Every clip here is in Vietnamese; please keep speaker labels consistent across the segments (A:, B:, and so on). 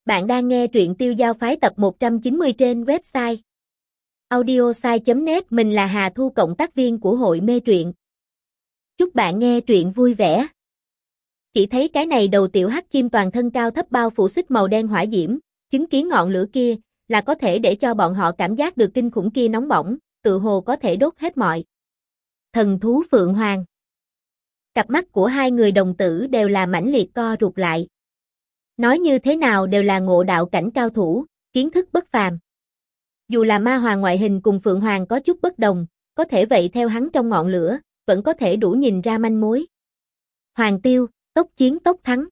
A: Bạn đang nghe truyện Tiêu Giao Phái tập 190 trên website audiosai.net. Mình là Hà Thu, cộng tác viên của hội mê truyện. Chúc bạn nghe truyện vui vẻ. Chỉ thấy cái này đầu tiểu hắc chim toàn thân cao thấp bao phủ xích màu đen hỏa diễm, chứng kiến ngọn lửa kia là có thể để cho bọn họ cảm giác được kinh khủng kia nóng bỏng, tự hồ có thể đốt hết mọi. Thần thú Phượng Hoàng. Cặp mắt của hai người đồng tử đều là mãnh liệt co rụt lại. Nói như thế nào đều là ngộ đạo cảnh cao thủ, kiến thức bất phàm. Dù là ma hoàng ngoại hình cùng Phượng Hoàng có chút bất đồng, có thể vậy theo hắn trong ngọn lửa, vẫn có thể đủ nhìn ra manh mối. Hoàng Tiêu, tốc chiến tốc thắng.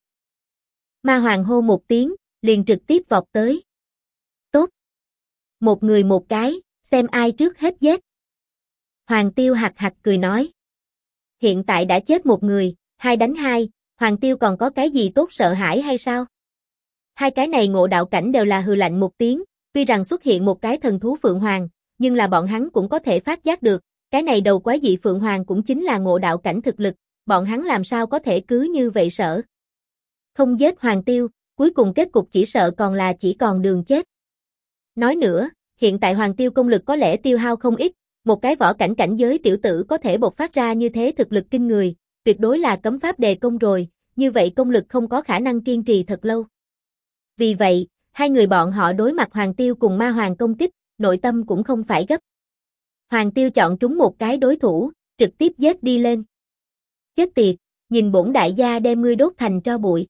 A: Ma hoàng hô một tiếng, liền trực tiếp vọt tới. Tốt. Một người một cái, xem ai trước hết giết. Hoàng Tiêu hạc hạc cười nói. Hiện tại đã chết một người, 2 đánh 2, Hoàng Tiêu còn có cái gì tốt sợ hãi hay sao? Hai cái này ngộ đạo cảnh đều là hừ lạnh một tiếng, tuy rằng xuất hiện một cái thần thú Phượng Hoàng, nhưng là bọn hắn cũng có thể phát giác được, cái này đầu quái dị Phượng Hoàng cũng chính là ngộ đạo cảnh thực lực, bọn hắn làm sao có thể cứ như vậy sợ. Không giết Hoàng Tiêu, cuối cùng kết cục chỉ sợ còn là chỉ còn đường chết. Nói nữa, hiện tại Hoàng Tiêu công lực có lẽ tiêu hao không ít, một cái võ cảnh cảnh giới tiểu tử có thể bộc phát ra như thế thực lực kinh người, tuyệt đối là cấm pháp đề công rồi, như vậy công lực không có khả năng kiên trì thật lâu. Vì vậy, hai người bọn họ đối mặt Hoàng Tiêu cùng ma hoàng công kích, nội tâm cũng không phải gấp. Hoàng Tiêu chọn trúng một cái đối thủ, trực tiếp giết đi lên. Chết tiệt, nhìn bổn đại gia đem ngươi đốt thành tro bụi.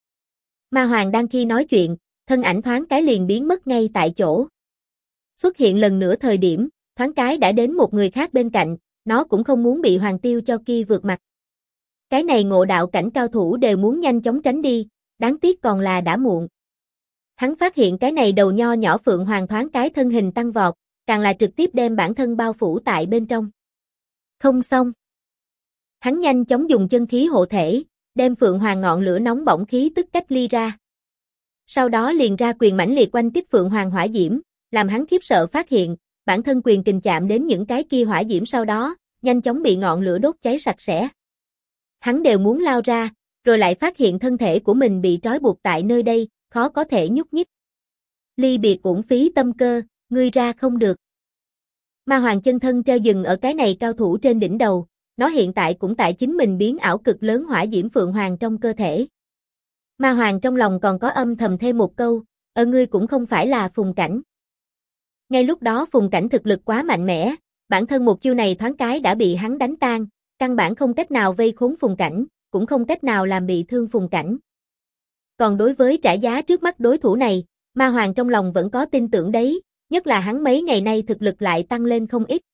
A: Ma hoàng đang khi nói chuyện, thân ảnh thoáng cái liền biến mất ngay tại chỗ. Xuất hiện lần nữa thời điểm, thoáng cái đã đến một người khác bên cạnh, nó cũng không muốn bị Hoàng Tiêu cho kia vượt mặt. Cái này ngộ đạo cảnh cao thủ đều muốn nhanh chóng tránh đi, đáng tiếc còn là đã muộn. Hắn phát hiện cái này đầu nho nhỏ Phượng Hoàng thoáng cái thân hình tăng vọt, càng là trực tiếp đem bản thân bao phủ tại bên trong. Không xong. Hắn nhanh chóng dùng chân khí hộ thể, đem Phượng Hoàng ngọn lửa nóng bỏng khí tức cách ly ra. Sau đó liền ra quyền mãnh liệt quanh kích Phượng Hoàng hỏa diễm, làm hắn khiếp sợ phát hiện, bản thân quyền kình chạm đến những cái kia hỏa diễm sau đó, nhanh chóng bị ngọn lửa đốt cháy sạch sẽ. Hắn đều muốn lao ra, rồi lại phát hiện thân thể của mình bị trói buộc tại nơi đây, khó có thể nhúc nhích. Ly biệt uổng phí tâm cơ, ngươi ra không được. Ma hoàng chân thân treo dừng ở cái này cao thủ trên đỉnh đầu, nó hiện tại cũng tại chính mình biến ảo cực lớn hỏa diễm Phượng Hoàng trong cơ thể. Ma hoàng trong lòng còn có âm thầm thêm một câu, ngươi cũng không phải là Phùng Cảnh. Ngay lúc đó Phùng Cảnh thực lực quá mạnh mẽ, bản thân một chiêu này thoáng cái đã bị hắn đánh tan, căn bản không cách nào vây khốn Phùng Cảnh, cũng không cách nào làm bị thương Phùng Cảnh. Còn đối với trả giá trước mắt đối thủ này, Ma hoàng trong lòng vẫn có tin tưởng đấy, nhất là hắn mấy ngày nay thực lực lại tăng lên không ít.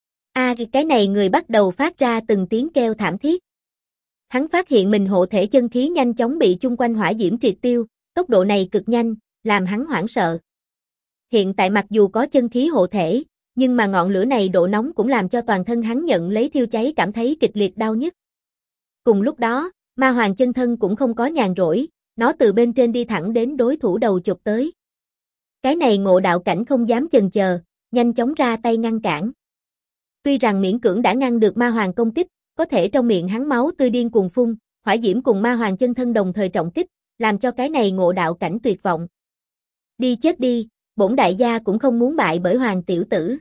A: Cái này người bắt đầu phát ra từng tiếng kêu thảm thiết. Hắn phát hiện mình hộ thể chân khí nhanh chóng bị chung quanh hỏa diễm triệt tiêu, tốc độ này cực nhanh, làm hắn hoảng sợ. Hiện tại mặc dù có chân khí hộ thể, nhưng mà ngọn lửa này độ nóng cũng làm cho toàn thân hắn nhận lấy thiêu cháy cảm thấy kịch liệt đau nhức. Cùng lúc đó, ma hoàng chân thân cũng không có nhàn rỗi, nó từ bên trên đi thẳng đến đối thủ đầu chụp tới. Cái này ngộ đạo cảnh không dám chần chờ, nhanh chóng ra tay ngăn cản. Tuy rằng miễn cưỡng đã ngăn được ma hoàng công kích, có thể trong miệng hắn máu tươi điên cuồng phun, hỏa diễm cùng ma hoàng chân thân đồng thời trọng kích, làm cho cái này ngộ đạo cảnh tuyệt vọng. Đi chết đi, bổn đại gia cũng không muốn bại bởi hoàng tiểu tử.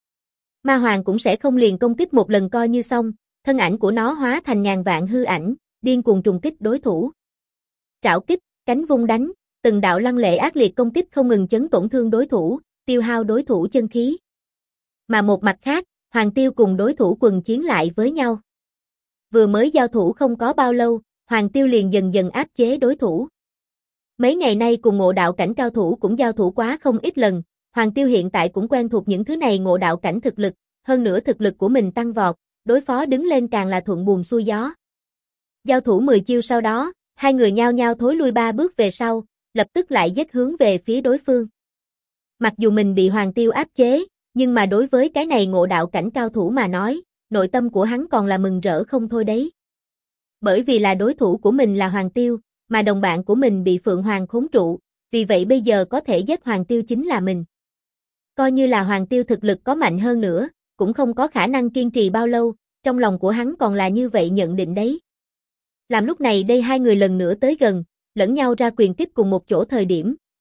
A: Ma hoàng cũng sẽ không liền công kích một lần coi như xong, thân ảnh của nó hóa thành ngàn vạn hư ảnh, điên cuồng trùng kích đối thủ. Trảo kích, cánh vung đánh, từng đạo lăng lệ ác liệt công kích không ngừng chấn tổn thương đối thủ, tiêu hao đối thủ chân khí. Mà một mặt khác, Hoàng Tiêu cùng đối thủ quần chiến lại với nhau. Vừa mới giao thủ không có bao lâu, Hoàng Tiêu liền dần dần áp chế đối thủ. Mấy ngày nay cùng ngộ đạo cảnh cao thủ cũng giao thủ quá không ít lần, Hoàng Tiêu hiện tại cũng quen thuộc những thứ này ngộ đạo cảnh thực lực, hơn nữa thực lực của mình tăng vọt, đối phó đứng lên càng là thuận buồm xuôi gió. Giao thủ 10 chiêu sau đó, hai người nhao nhao thối lui 3 bước về sau, lập tức lại giết hướng về phía đối phương. Mặc dù mình bị Hoàng Tiêu áp chế, nhưng mà đối với cái này ngộ đạo cảnh cao thủ mà nói, nội tâm của hắn còn là mừng rỡ không thôi đấy. Bởi vì là đối thủ của mình là Hoàng Tiêu, mà đồng bạn của mình bị Phượng Hoàng khốn trụ, vì vậy bây giờ có thể giết Hoàng Tiêu chính là mình. Coi như là Hoàng Tiêu thực lực có mạnh hơn nữa, cũng không có khả năng kiên trì bao lâu, trong lòng của hắn còn là như vậy nhận định đấy. Làm lúc này đây hai người lần nữa tới gần, lẫn nhau ra quyền kích cùng một chỗ thời điểm,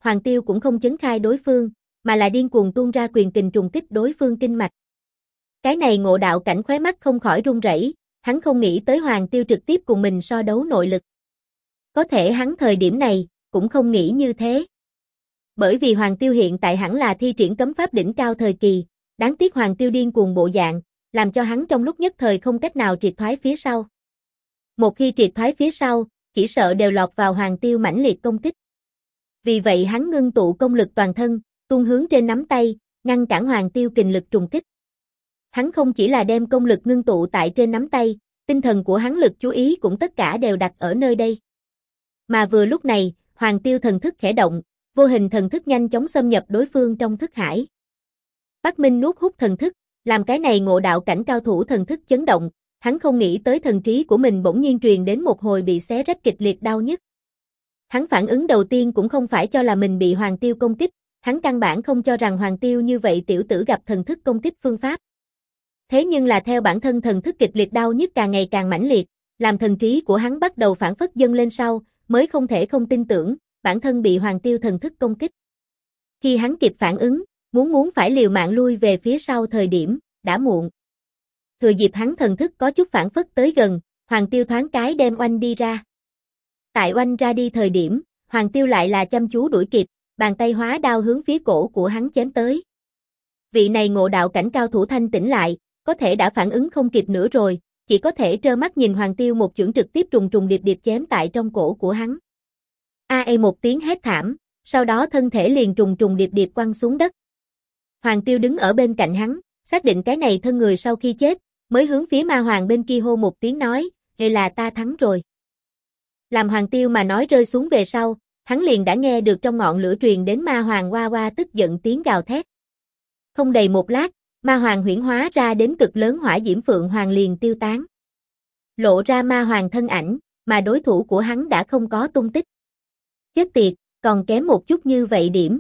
A: Hoàng Tiêu cũng không chấn khai đối phương, mà là điên cuồng tuôn ra quyền kình trùng kích đối phương kinh mạch. Cái này Ngộ Đạo Cảnh khóe mắt không khỏi run rẩy, hắn không nghĩ tới Hoàng Tiêu trực tiếp cùng mình so đấu nội lực. Có thể hắn thời điểm này, cũng không nghĩ như thế. Bởi vì Hoàng Tiêu hiện tại hẳn là thi triển cấm pháp đỉnh cao thời kỳ, đáng tiếc Hoàng Tiêu điên cuồng bộ dạng, làm cho hắn trong lúc nhất thời không cách nào triệt thoái phía sau. Một khi triệt thoái phía sau, chỉ sợ đều lọt vào Hoàng Tiêu mãnh liệt công kích. Vì vậy hắn ngưng tụ công lực toàn thân, tuôn hướng trên nắm tay, ngăn cản Hoàng Tiêu kình lực trùng kích. Hắn không chỉ là đem công lực ngưng tụ tại trên nắm tay, tinh thần của hắn lực chú ý cũng tất cả đều đặt ở nơi đây. Mà vừa lúc này, Hoàng Tiêu thần thức khẽ động, vô hình thần thức nhanh chóng xâm nhập đối phương trong thức hải. Bắc Minh nuốt hút thần thức, làm cái này Ngộ Đạo Cảnh cao thủ thần thức chấn động, hắn không nghĩ tới thần trí của mình bỗng nhiên truyền đến một hồi bị xé rách kịch liệt đau nhức. Hắn phản ứng đầu tiên cũng không phải cho là mình bị Hoàng Tiêu công kích, hắn căn bản không cho rằng Hoàng Tiêu như vậy tiểu tử gặp thần thức công kích phương pháp. Thế nhưng là theo bản thân thần thức kịch liệt đau nhức càng ngày càng mãnh liệt, làm thần trí của hắn bắt đầu phản phất dâng lên sau, mới không thể không tin tưởng, bản thân bị Hoàng Tiêu thần thức công kích. Khi hắn kịp phản ứng, muốn phải liều mạng lui về phía sau thời điểm, đã muộn. Thừa dịp hắn thần thức có chút phản phất tới gần, Hoàng Tiêu thoáng cái đem oanh đi ra. Tại oanh ra đi thời điểm, Hoàng Tiêu lại là chăm chú đuổi kịp, bàn tay hóa đao hướng phía cổ của hắn chém tới. Vị này Ngộ Đạo Cảnh cao thủ thanh tỉnh lại, có thể đã phản ứng không kịp nữa rồi, chỉ có thể trơ mắt nhìn Hoàng Tiêu một chưởng trực tiếp trùng trùng điệp điệp chém tại trong cổ của hắn. Một tiếng hét thảm, sau đó thân thể liền trùng trùng điệp điệp quăng xuống đất. Hoàng Tiêu đứng ở bên cạnh hắn, xác định cái này thân người sau khi chết, mới hướng phía Ma Hoàng bên kia hô một tiếng nói, "Vậy là ta thắng rồi." Làm Hoàng Tiêu mà nói rơi xuống về sau, hắn liền đã nghe được trong ngọn lửa truyền đến Ma Hoàng oa oa tức giận tiếng gào thét. Không đầy một lát, Ma Hoàng huyễn hóa ra đến cực lớn hỏa diễm Phượng Hoàng liền tiêu tán. Lộ ra Ma Hoàng thân ảnh, mà đối thủ của hắn đã không có tung tích. Chết tiệt, còn kém một chút như vậy điểm.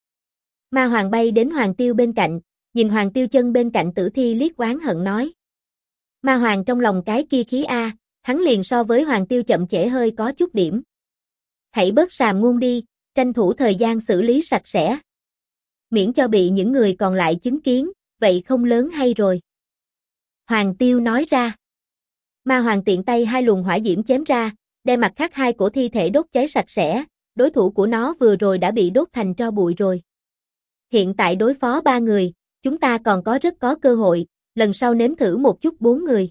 A: Ma Hoàng bay đến Hoàng Tiêu bên cạnh, nhìn Hoàng Tiêu chân bên cạnh tử thi liếc oán hận nói. Ma Hoàng trong lòng cái kia khí a, hắn liền so với Hoàng Tiêu chậm trễ hơi có chút điểm. Hãy bớt sàm ngôn đi, tranh thủ thời gian xử lý sạch sẽ. Miễn cho bị những người còn lại chứng kiến, vậy không lớn hay rồi. Hoàng Tiêu nói ra. Ma Hoàng tiện tay hai luồng hỏa diễm chém ra, đem mặt khác hai cổ thi thể đốt cháy sạch sẽ, đối thủ của nó vừa rồi đã bị đốt thành tro bụi rồi. Hiện tại đối phó 3 người, chúng ta còn có rất có cơ hội, lần sau nếm thử một chút 4 người.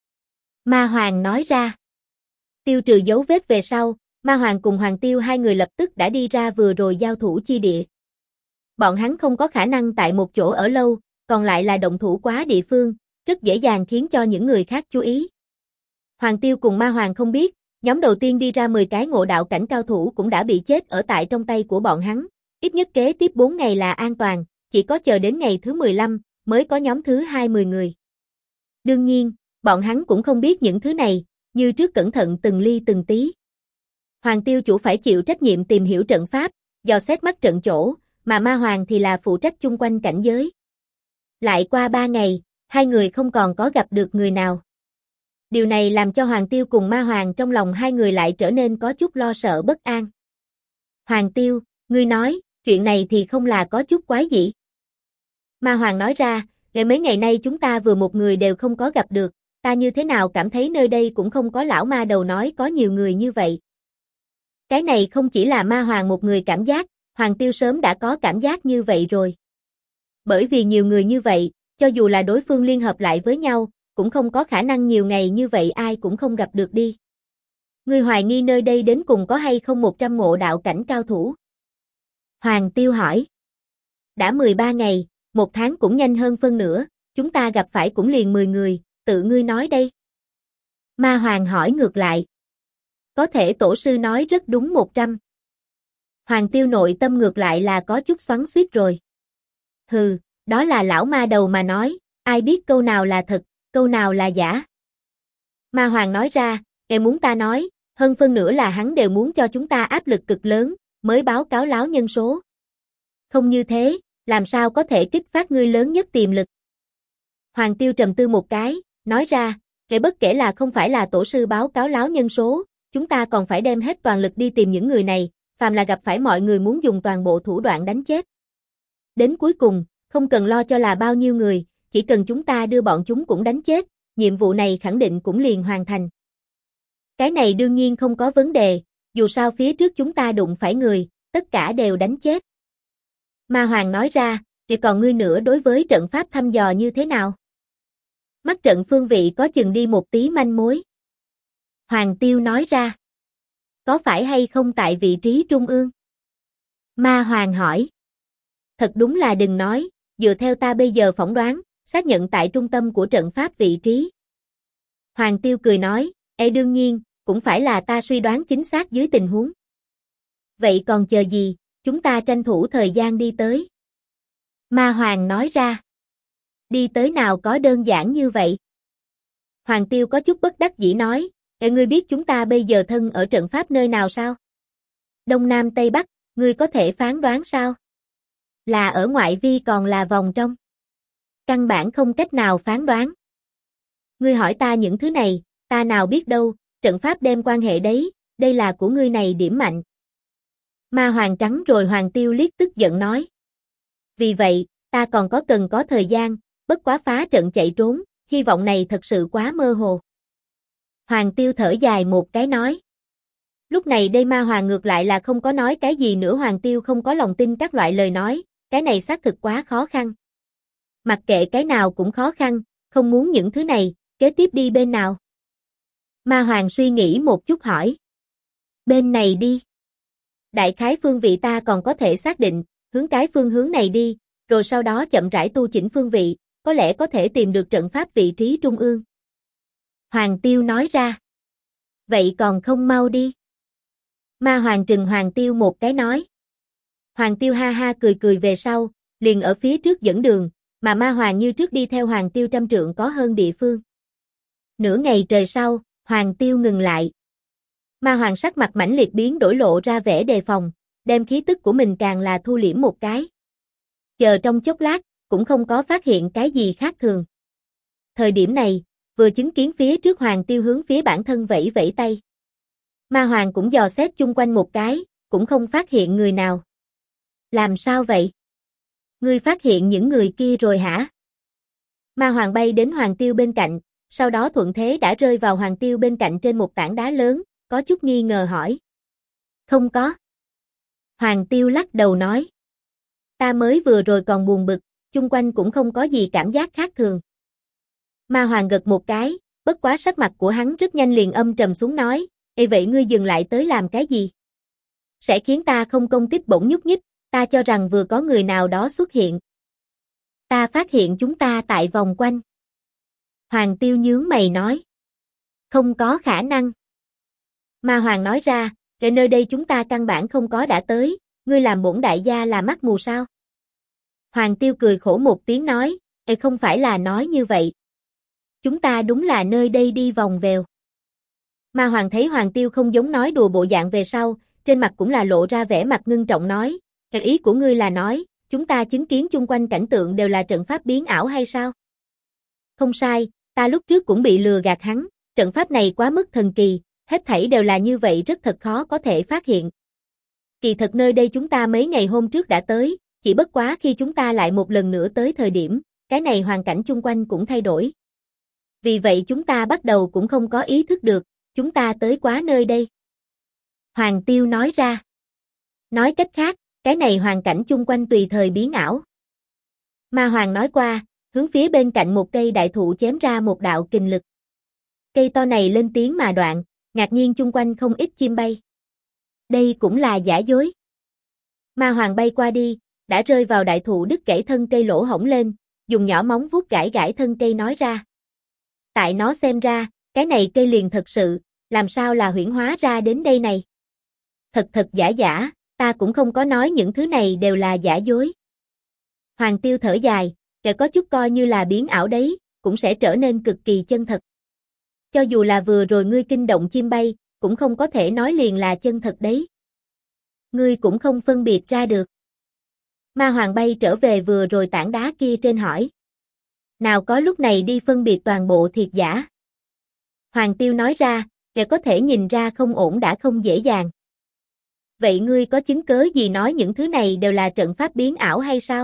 A: Ma Hoàng nói ra. Tiêu trừ dấu vết về sau, Ma Hoàng cùng Hoàng Tiêu hai người lập tức đã đi ra vừa rồi giao thủ chi địa. Bọn hắn không có khả năng tại một chỗ ở lâu, còn lại là động thủ quá địa phương, rất dễ dàng khiến cho những người khác chú ý. Hoàng Tiêu cùng Ma Hoàng không biết, nhóm đầu tiên đi ra 10 cái Ngộ Đạo Cảnh cao thủ cũng đã bị chết ở tại trong tay của bọn hắn, ít nhất kế tiếp 4 ngày là an toàn, chỉ có chờ đến ngày thứ 15 mới có nhóm thứ 20 người. Đương nhiên, bọn hắn cũng không biết những thứ này, như trước cẩn thận từng ly từng tí. Hoàng Tiêu chủ phải chịu trách nhiệm tìm hiểu trận pháp, dò xét mắt trận chỗ, mà Ma Hoàng thì là phụ trách chung quanh cảnh giới. Lại qua 3 ngày, hai người không còn có gặp được người nào. Điều này làm cho Hoàng Tiêu cùng Ma Hoàng trong lòng hai người lại trở nên có chút lo sợ bất an. Hoàng Tiêu, ngươi nói, chuyện này thì không là có chút quái dị. Ma Hoàng nói ra, mấy ngày nay chúng ta vừa một người đều không có gặp được, ta như thế nào cảm thấy nơi đây cũng không có lão ma đầu nói có nhiều người như vậy. Cái này không chỉ là Ma Hoàng một người cảm giác, Hoàng Tiêu sớm đã có cảm giác như vậy rồi. Bởi vì nhiều người như vậy, cho dù là đối phương liên hợp lại với nhau, cũng không có khả năng nhiều ngày như vậy ai cũng không gặp được đi. Ngươi hoài nghi nơi đây đến cùng có hay không 100 Ngộ Đạo Cảnh cao thủ? Hoàng Tiêu hỏi. Đã 13 ngày, 1 tháng cũng nhanh hơn phân nửa, chúng ta gặp phải cũng liền 10 người, tự ngươi nói đây. Ma Hoàng hỏi ngược lại. Có thể tổ sư nói rất đúng 100. Hoàng Tiêu nội tâm ngược lại là có chút xoắn xuýt rồi. Hừ, đó là lão ma đầu mà nói, ai biết câu nào là thật, câu nào là giả. Ma Hoàng nói ra, muốn ta nói, hơn phân nửa là hắn đều muốn cho chúng ta áp lực cực lớn, mới báo cáo láo nhân số. Không như thế, làm sao có thể kích phát ngươi lớn nhất tiềm lực. Hoàng Tiêu trầm tư một cái, nói ra, bất kể là không phải là tổ sư báo cáo láo nhân số, chúng ta còn phải đem hết toàn lực đi tìm những người này, phàm là gặp phải mọi người muốn dùng toàn bộ thủ đoạn đánh chết. Đến cuối cùng, không cần lo cho là bao nhiêu người, chỉ cần chúng ta đưa bọn chúng cũng đánh chết, nhiệm vụ này khẳng định cũng liền hoàn thành. Cái này đương nhiên không có vấn đề, dù sao phía trước chúng ta đụng phải người, tất cả đều đánh chết. Ma Hoàng nói ra, thì còn ngươi nữa đối với trận pháp thăm dò như thế nào? Mắt trận phương vị có chừng đi một tí manh mối. Hoàng Tiêu nói ra. Có phải hay không tại vị trí trung ương? Ma Hoàng hỏi. Thật đúng là đừng nói, dựa theo ta bây giờ phỏng đoán, xác nhận tại trung tâm của trận pháp vị trí. Hoàng Tiêu cười nói, đương nhiên, cũng phải là ta suy đoán chính xác dưới tình huống. Vậy còn chờ gì, chúng ta tranh thủ thời gian đi tới. Ma Hoàng nói ra. Đi tới nào có đơn giản như vậy? Hoàng Tiêu có chút bất đắc dĩ nói, ngươi biết chúng ta bây giờ thân ở trận pháp nơi nào sao? Đông Nam Tây Bắc, ngươi có thể phán đoán sao? Là ở ngoại vi còn là vòng trong? Căn bản không cách nào phán đoán. Ngươi hỏi ta những thứ này, ta nào biết đâu, trận pháp đem quan hệ đấy, đây là của ngươi này điểm mạnh. Ma Hoàng trắng rồi Hoàng Tiêu liếc tức giận nói. Vì vậy, ta còn cần có thời gian, bất quá phá trận chạy trốn, hy vọng này thật sự quá mơ hồ. Hoàng Tiêu thở dài một cái nói. Lúc này đây Ma Hoàng ngược lại là không có nói cái gì nữa, Hoàng Tiêu không có lòng tin các loại lời nói, cái này xác thực quá khó khăn. Mặc kệ cái nào cũng khó khăn, không muốn những thứ này, kế tiếp đi bên nào? Ma Hoàng suy nghĩ một chút hỏi. Bên này đi. Đại khái phương vị ta còn có thể xác định, hướng cái phương hướng này đi, rồi sau đó chậm rãi tu chỉnh phương vị, có lẽ có thể tìm được trận pháp vị trí trung ương. Hoàng Tiêu nói ra. Vậy còn không mau đi. Ma Hoàng trừng Hoàng Tiêu một cái nói. Hoàng Tiêu ha ha cười cười về sau, liền ở phía trước dẫn đường, mà Ma Hoàng như trước đi theo Hoàng Tiêu trăm trượng có hơn địa phương. Nửa ngày trời sau, Hoàng Tiêu ngừng lại. Ma Hoàng sắc mặt mãnh liệt biến đổi lộ ra vẻ đề phòng, đem khí tức của mình càng là thu liễm một cái. Chờ trong chốc lát, cũng không có phát hiện cái gì khác thường. Thời điểm này, vừa chứng kiến phía trước Hoàng Tiêu hướng phía bản thân vẫy vẫy tay. Ma Hoàng cũng dò xét chung quanh một cái, cũng không phát hiện người nào. Làm sao vậy? Ngươi phát hiện những người kia rồi hả? Ma Hoàng bay đến Hoàng Tiêu bên cạnh, sau đó thuận thế đã rơi vào Hoàng Tiêu bên cạnh trên một tảng đá lớn, có chút nghi ngờ hỏi. Không có. Hoàng Tiêu lắc đầu nói. Ta mới vừa rồi còn buồn bực, chung quanh cũng không có gì cảm giác khác thường. Ma Hoàng gật một cái, bất quá sắc mặt của hắn rất nhanh liền âm trầm xuống nói, vậy ngươi dừng lại tới làm cái gì? Sẽ khiến ta không công kích bỗng nhúc nhích, ta cho rằng vừa có người nào đó xuất hiện. Ta phát hiện chúng ta tại vòng quanh. Hoàng Tiêu nhướng mày nói. Không có khả năng. Ma Hoàng nói ra, cái nơi đây chúng ta căn bản không có đã tới, ngươi làm bổn đại gia là mắt mù sao? Hoàng Tiêu cười khổ một tiếng nói, không phải là nói như vậy. Chúng ta đúng là nơi đây đi vòng vèo. Ma Hoàng thấy Hoàng Tiêu không giống nói đùa bộ dạng về sau, trên mặt cũng là lộ ra vẻ mặt ngưng trọng nói, ý của ngươi là nói, chúng ta chứng kiến chung quanh cảnh tượng đều là trận pháp biến ảo hay sao? Không sai, ta lúc trước cũng bị lừa gạt hắn, trận pháp này quá mức thần kỳ, hết thảy đều là như vậy rất thật khó có thể phát hiện. Kỳ thật nơi đây chúng ta mấy ngày hôm trước đã tới, chỉ bất quá khi chúng ta lại một lần nữa tới thời điểm, cái này hoàn cảnh chung quanh cũng thay đổi. Vì vậy chúng ta bắt đầu cũng không có ý thức được, chúng ta tới quá nơi đây. Hoàng Tiêu nói ra. Nói cách khác, cái này hoàn cảnh chung quanh tùy thời biến ảo. Ma Hoàng nói qua, hướng phía bên cạnh một cây đại thụ chém ra một đạo kình lực. Cây to này lên tiếng mà đoạn, ngạc nhiên chung quanh không ít chim bay. Đây cũng là giả dối. Ma Hoàng bay qua đi, đã rơi vào đại thụ đứt gãy thân cây lỗ hổng lên, dùng nhỏ móng vuốt gãi gãi thân cây nói ra. Tại nó xem ra, cái này cây liền thật sự, làm sao là huyễn hóa ra đến đây này? Thật giả giả, ta cũng không có nói những thứ này đều là giả dối. Hoàng Tiêu thở dài, kẻ có chút coi như là biến ảo đấy, cũng sẽ trở nên cực kỳ chân thật. Cho dù là vừa rồi ngươi kinh động chim bay, cũng không có thể nói liền là chân thật đấy. Ngươi cũng không phân biệt ra được. Ma Hoàng bay trở về vừa rồi tảng đá kia trên hỏi. Nào có lúc này đi phân biệt toàn bộ thiệt giả. Hoàng Tiêu nói ra, kẻ có thể nhìn ra không ổn đã không dễ dàng. Vậy ngươi có chứng cớ gì nói những thứ này đều là trận pháp biến ảo hay sao?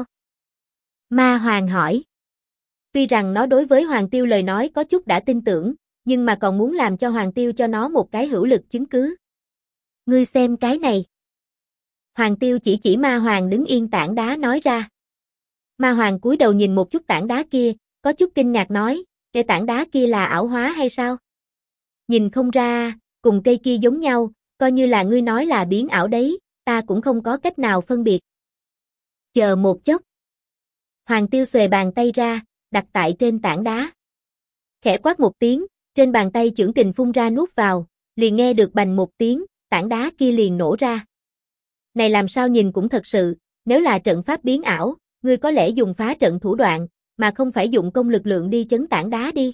A: Ma Hoàng hỏi. Tuy rằng nó đối với Hoàng Tiêu lời nói có chút đã tin tưởng, nhưng mà còn muốn làm cho Hoàng Tiêu cho nó một cái hữu lực chứng cứ. Ngươi xem cái này. Hoàng Tiêu chỉ Ma Hoàng đứng yên tảng đá nói ra. Ma Hoàng cúi đầu nhìn một chút tảng đá kia, có chút kinh ngạc nói, cái tảng đá kia là ảo hóa hay sao? Nhìn không ra, cùng cây kia giống nhau, coi như là ngươi nói là biến ảo đấy, ta cũng không có cách nào phân biệt. Chờ một chốc. Hoàng Tiêu xuề bàn tay ra, đặt tại trên tảng đá. Khẽ quát một tiếng, trên bàn tay chưởng kình phun ra nuốt vào, liền nghe được bành một tiếng, tảng đá kia liền nổ ra. Này làm sao nhìn cũng thật sự, nếu là trận pháp biến ảo, ngươi có lẽ dùng phá trận thủ đoạn, mà không phải dụng công lực lượng đi chấn tảng đá đi.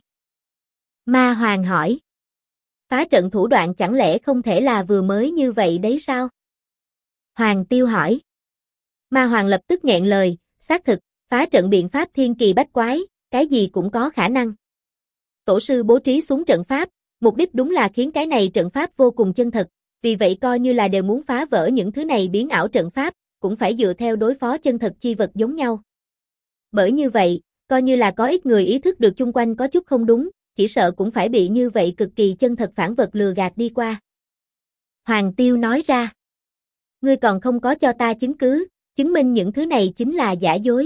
A: Ma Hoàng hỏi. Phá trận thủ đoạn chẳng lẽ không thể là vừa mới như vậy đấy sao? Hoàng Tiêu hỏi. Ma Hoàng lập tức nghẹn lời, xác thực, phá trận biện pháp thiên kỳ bách quái, cái gì cũng có khả năng. Tổ sư bố trí xuống trận pháp, mục đích đúng là khiến cái này trận pháp vô cùng chân thật, vì vậy coi như là đều muốn phá vỡ những thứ này biến ảo trận pháp, cũng phải dựa theo đối phó chân thật chi vật giống nhau. Bởi như vậy, coi như là có ít người ý thức được chung quanh có chút không đúng, chỉ sợ cũng phải bị như vậy cực kỳ chân thật phản vật lừa gạt đi qua. Hoàng Tiêu nói ra. Ngươi còn không có cho ta chứng cứ, chứng minh những thứ này chính là giả dối.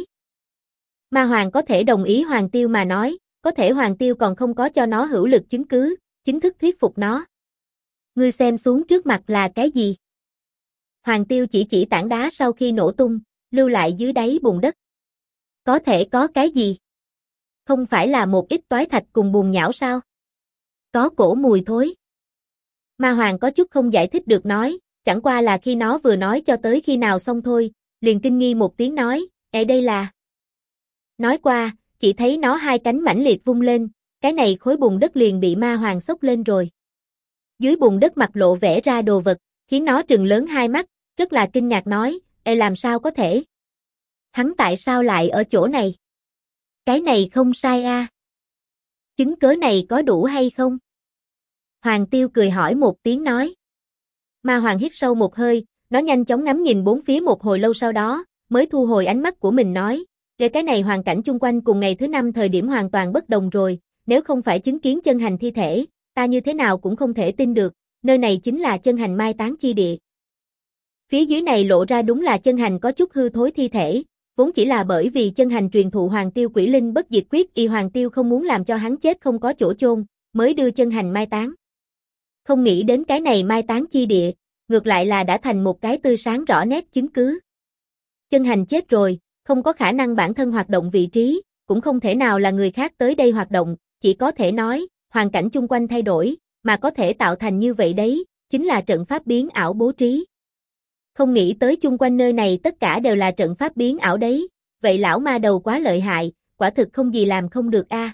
A: Ma Hoàng có thể đồng ý Hoàng Tiêu mà nói, có thể Hoàng Tiêu còn không có cho nó hữu lực chứng cứ, chính thức thuyết phục nó. Ngươi xem xuống trước mặt là cái gì? Hoàng Tiêu chỉ tảng đá sau khi nổ tung, lưu lại dưới đáy bùn đất. Có thể có cái gì? Không phải là một ít toái thạch cùng bùn nhão sao? Có cổ mùi thối. Ma Hoàng có chút không giải thích được nói, chẳng qua là khi nó vừa nói cho tới khi nào xong thôi, liền kinh nghi một tiếng nói, đây là... Nói qua, chỉ thấy nó hai cánh mãnh liệt vung lên, cái này khối bùn đất liền bị Ma Hoàng xốc lên rồi. Dưới bùn đất mặt lộ vẽ ra đồ vật, khiến nó trừng lớn hai mắt, rất là kinh ngạc nói, làm sao có thể? Hắn tại sao lại ở chỗ này? Cái này không sai a. Chứng cớ này có đủ hay không? Hoàng Tiêu cười hỏi một tiếng nói. Ma Hoàng hít sâu một hơi, nó nhanh chóng ngắm nhìn bốn phía một hồi lâu sau đó, mới thu hồi ánh mắt của mình nói, cái này hoàn cảnh chung quanh cùng ngày thứ 5 thời điểm hoàn toàn bất đồng rồi, nếu không phải chứng kiến chân hành thi thể, ta như thế nào cũng không thể tin được, nơi này chính là chân hành mai táng chi địa. Phía dưới này lộ ra đúng là chân hành có chút hư thối thi thể, vốn chỉ là bởi vì chân hành truyền thụ Hoàng Tiêu Quỷ Linh bất diệt quyết y Hoàng Tiêu không muốn làm cho hắn chết không có chỗ chôn, mới đưa chân hành mai táng. Không nghĩ đến cái này mai táng chi địa, ngược lại là đã thành một cái tươi sáng rõ nét chứng cứ. Chân hành chết rồi, không có khả năng bản thân hoạt động vị trí, cũng không thể nào là người khác tới đây hoạt động, chỉ có thể nói, hoàn cảnh chung quanh thay đổi, mà có thể tạo thành như vậy đấy, chính là trận pháp biến ảo bố trí. Không nghĩ tới chung quanh nơi này tất cả đều là trận pháp biến ảo đấy, vậy lão ma đầu quá lợi hại, quả thực không gì làm không được a.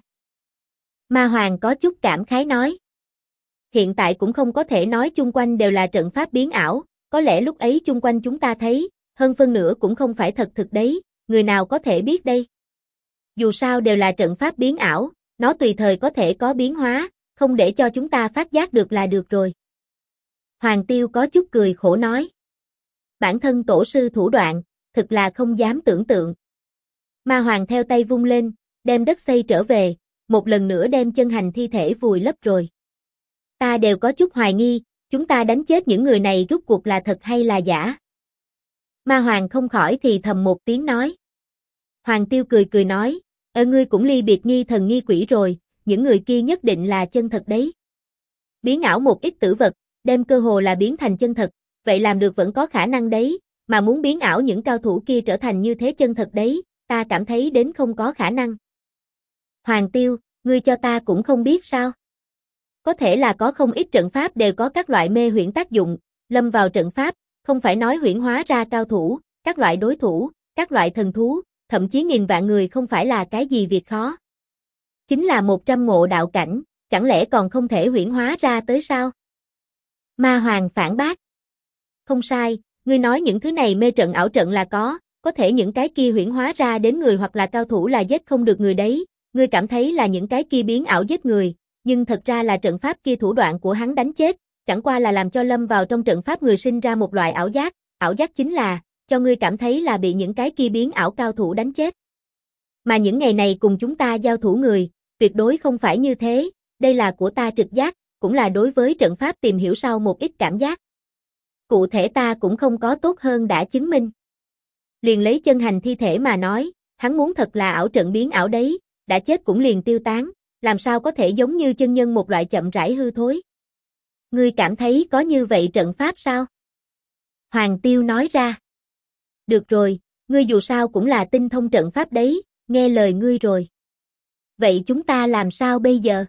A: Ma Hoàng có chút cảm khái nói. Hiện tại cũng không có thể nói chung quanh đều là trận pháp biến ảo, có lẽ lúc ấy chung quanh chúng ta thấy, hơn phân nửa cũng không phải thật thực đấy, người nào có thể biết đây. Dù sao đều là trận pháp biến ảo, nó tùy thời có thể có biến hóa, không để cho chúng ta phát giác được là được rồi. Hoàng Tiêu có chút cười khổ nói. Bản thân tổ sư thủ đoạn, thực là không dám tưởng tượng. Ma Hoàng theo tay vung lên, đem đất xây trở về, một lần nữa đem chân hành thi thể vùi lấp rồi. Ta đều có chút hoài nghi, chúng ta đánh chết những người này rốt cuộc là thật hay là giả. Ma Hoàng không khỏi thì thầm một tiếng nói. Hoàng Tiêu cười cười nói, ngươi cũng ly biệt nghi thần nghi quỷ rồi, những người kia nhất định là chân thật đấy. Biến ảo một ít tử vật, đem cơ hồ là biến thành chân thật, vậy làm được vẫn có khả năng đấy, mà muốn biến ảo những cao thủ kia trở thành như thế chân thật đấy, ta cảm thấy đến không có khả năng. Hoàng Tiêu, ngươi cho ta cũng không biết sao? Có thể là có không ít trận pháp đều có các loại mê huyễn tác dụng, lâm vào trận pháp, không phải nói huyễn hóa ra cao thủ, các loại đối thủ, các loại thần thú, thậm chí nghìn vạn người không phải là cái gì việc khó. Chính là 100 ngộ đạo cảnh, chẳng lẽ còn không thể huyễn hóa ra tới sao? Ma Hoàng phản bác. Không sai, ngươi nói những thứ này mê trận ảo trận là có thể những cái kia huyễn hóa ra đến người hoặc là cao thủ là giết không được người đấy, ngươi cảm thấy là những cái kia biến ảo giết người, nhưng thật ra là trận pháp kia thủ đoạn của hắn đánh chết, chẳng qua là làm cho lâm vào trong trận pháp người sinh ra một loại ảo giác chính là, cho ngươi cảm thấy là bị những cái kia biến ảo cao thủ đánh chết. Mà những ngày này cùng chúng ta giao thủ người, tuyệt đối không phải như thế, đây là của ta trực giác, cũng là đối với trận pháp tìm hiểu sau một ít cảm giác. Cụ thể ta cũng không có tốt hơn đã chứng minh. Liền lấy chân hành thi thể mà nói, hắn muốn thật là ảo trận biến ảo đấy, đã chết cũng liền tiêu tán, làm sao có thể giống như chân nhân một loại chậm rãi hư thối. Ngươi cảm thấy có như vậy trận pháp sao? Hoàng Tiêu nói ra. Được rồi, ngươi dù sao cũng là tinh thông trận pháp đấy, nghe lời ngươi rồi. Vậy chúng ta làm sao bây giờ?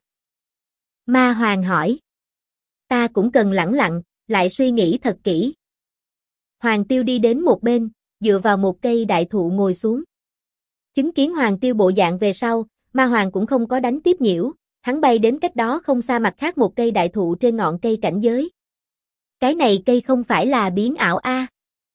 A: Ma Hoàng hỏi. Ta cũng cần lẳng lặng, lại suy nghĩ thật kỹ. Hoàng Tiêu đi đến một bên, dựa vào một cây đại thụ ngồi xuống. Chứng kiến Hoàng Tiêu bộ dạng về sau, Ma Hoàng cũng không có đánh tiếp nhiễu, hắn bay đến cách đó không xa mặt khác một cây đại thụ trên ngọn cây cảnh giới. Cái này cây không phải là biến ảo a?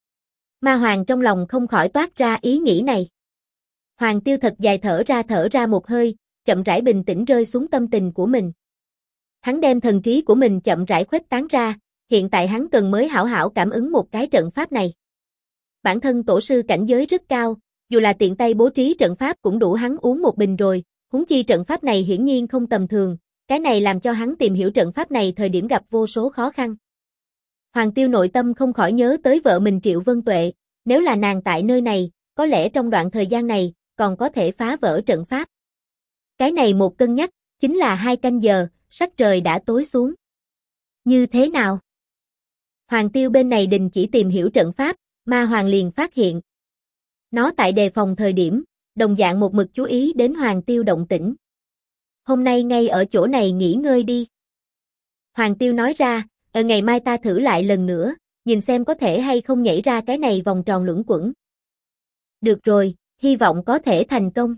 A: Ma Hoàng trong lòng không khỏi toát ra ý nghĩ này. Hoàng Tiêu thật dài thở ra một hơi, chậm rãi bình tĩnh rơi xuống tâm tình của mình. Hắn đem thần trí của mình chậm rãi khuếch tán ra, hiện tại hắn cần mới hảo hảo cảm ứng một cái trận pháp này. Bản thân tổ sư cảnh giới rất cao, dù là tiện tay bố trí trận pháp cũng đủ hắn uống một bình rồi, huống chi trận pháp này hiển nhiên không tầm thường, cái này làm cho hắn tìm hiểu trận pháp này thời điểm gặp vô số khó khăn. Hoàng Tiêu nội tâm không khỏi nhớ tới vợ mình Triệu Vân Tuệ, nếu là nàng tại nơi này, có lẽ trong đoạn thời gian này, còn có thể phá vỡ trận pháp. Cái này một cân nhắc, chính là 2 canh giờ, sắc trời đã tối xuống. Như thế nào? Hoàng Tiêu bên này đình chỉ tìm hiểu trận pháp, Ma Hoàng liền phát hiện. Nó tại đề phòng thời điểm, đồng dạng một mực chú ý đến Hoàng Tiêu động tĩnh. Hôm nay ngay ở chỗ này nghỉ ngơi đi. Hoàng Tiêu nói ra, ngày mai ta thử lại lần nữa, nhìn xem có thể hay không nhảy ra cái này vòng tròn luẩn quẩn. Được rồi, hy vọng có thể thành công.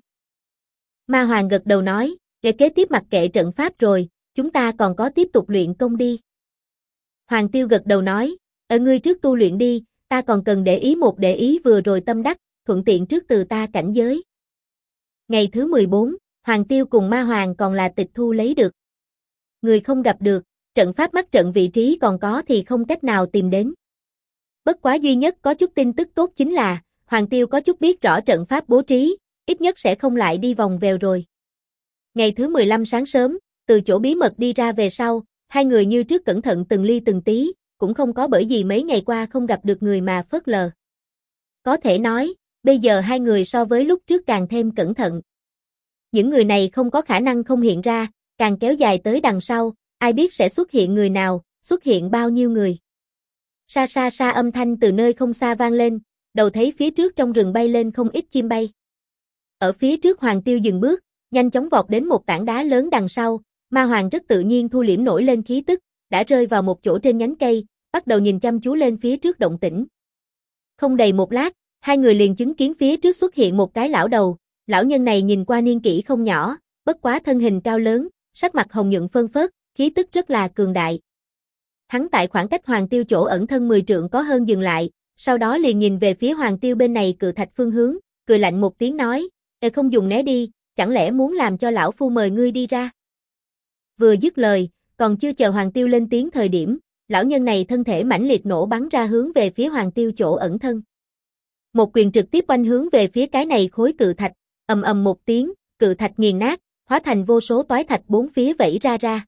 A: Ma Hoàng gật đầu nói, kế tiếp mặc kệ trận pháp rồi, chúng ta còn có tiếp tục luyện công đi. Hoàng Tiêu gật đầu nói, ngươi trước tu luyện đi, ta còn cần để ý vừa rồi tâm đắc, thuận tiện trước từ ta cảnh giới. Ngày thứ 14, Hoàng Tiêu cùng Ma Hoàng còn là tịch thu lấy được. Người không gặp được, trận pháp mắt trận vị trí còn có thì không cách nào tìm đến. Bất quá duy nhất có chút tin tức tốt chính là, Hoàng Tiêu có chút biết rõ trận pháp bố trí, ít nhất sẽ không lại đi vòng vèo rồi. Ngày thứ 15 sáng sớm, từ chỗ bí mật đi ra về sau, hai người như trước cẩn thận từng ly từng tí, cũng không có bởi vì mấy ngày qua không gặp được người mà phớt lờ. Có thể nói, bây giờ hai người so với lúc trước càng thêm cẩn thận. Những người này không có khả năng không hiện ra, càng kéo dài tới đằng sau, ai biết sẽ xuất hiện người nào, xuất hiện bao nhiêu người. Sa sa sa âm thanh từ nơi không xa vang lên, đầu thấy phía trước trong rừng bay lên không ít chim bay. Ở phía trước Hoàng Tiêu dừng bước, nhanh chóng vọt đến một tảng đá lớn đằng sau, Ma Hoàng rất tự nhiên thu liễm nổi lên khí tức, đã rơi vào một chỗ trên nhánh cây, bắt đầu nhìn chăm chú lên phía trước động tĩnh. Không đầy một lát, hai người liền chứng kiến phía trước xuất hiện một cái lão đầu, lão nhân này nhìn qua niên kỷ không nhỏ, bất quá thân hình cao lớn, sắc mặt hồng nhuận phơn phớt, khí tức rất là cường đại. Hắn tại khoảng cách Hoàng Tiêu chỗ ẩn thân 10 trượng có hơn dừng lại, sau đó liền nhìn về phía Hoàng Tiêu bên này cự thạch phương hướng, cười lạnh một tiếng nói, không dùng né đi, chẳng lẽ muốn làm cho lão phu mời ngươi đi ra? Vừa dứt lời, còn chưa chờ Hoàng Tiêu lên tiếng thời điểm, lão nhân này thân thể mãnh liệt nổ bắn ra hướng về phía Hoàng Tiêu chỗ ẩn thân. Một quyền trực tiếp oanh hướng về phía cái này khối cự thạch, ầm ầm một tiếng, cự thạch nghiền nát, hóa thành vô số toái thạch bốn phía vẩy ra.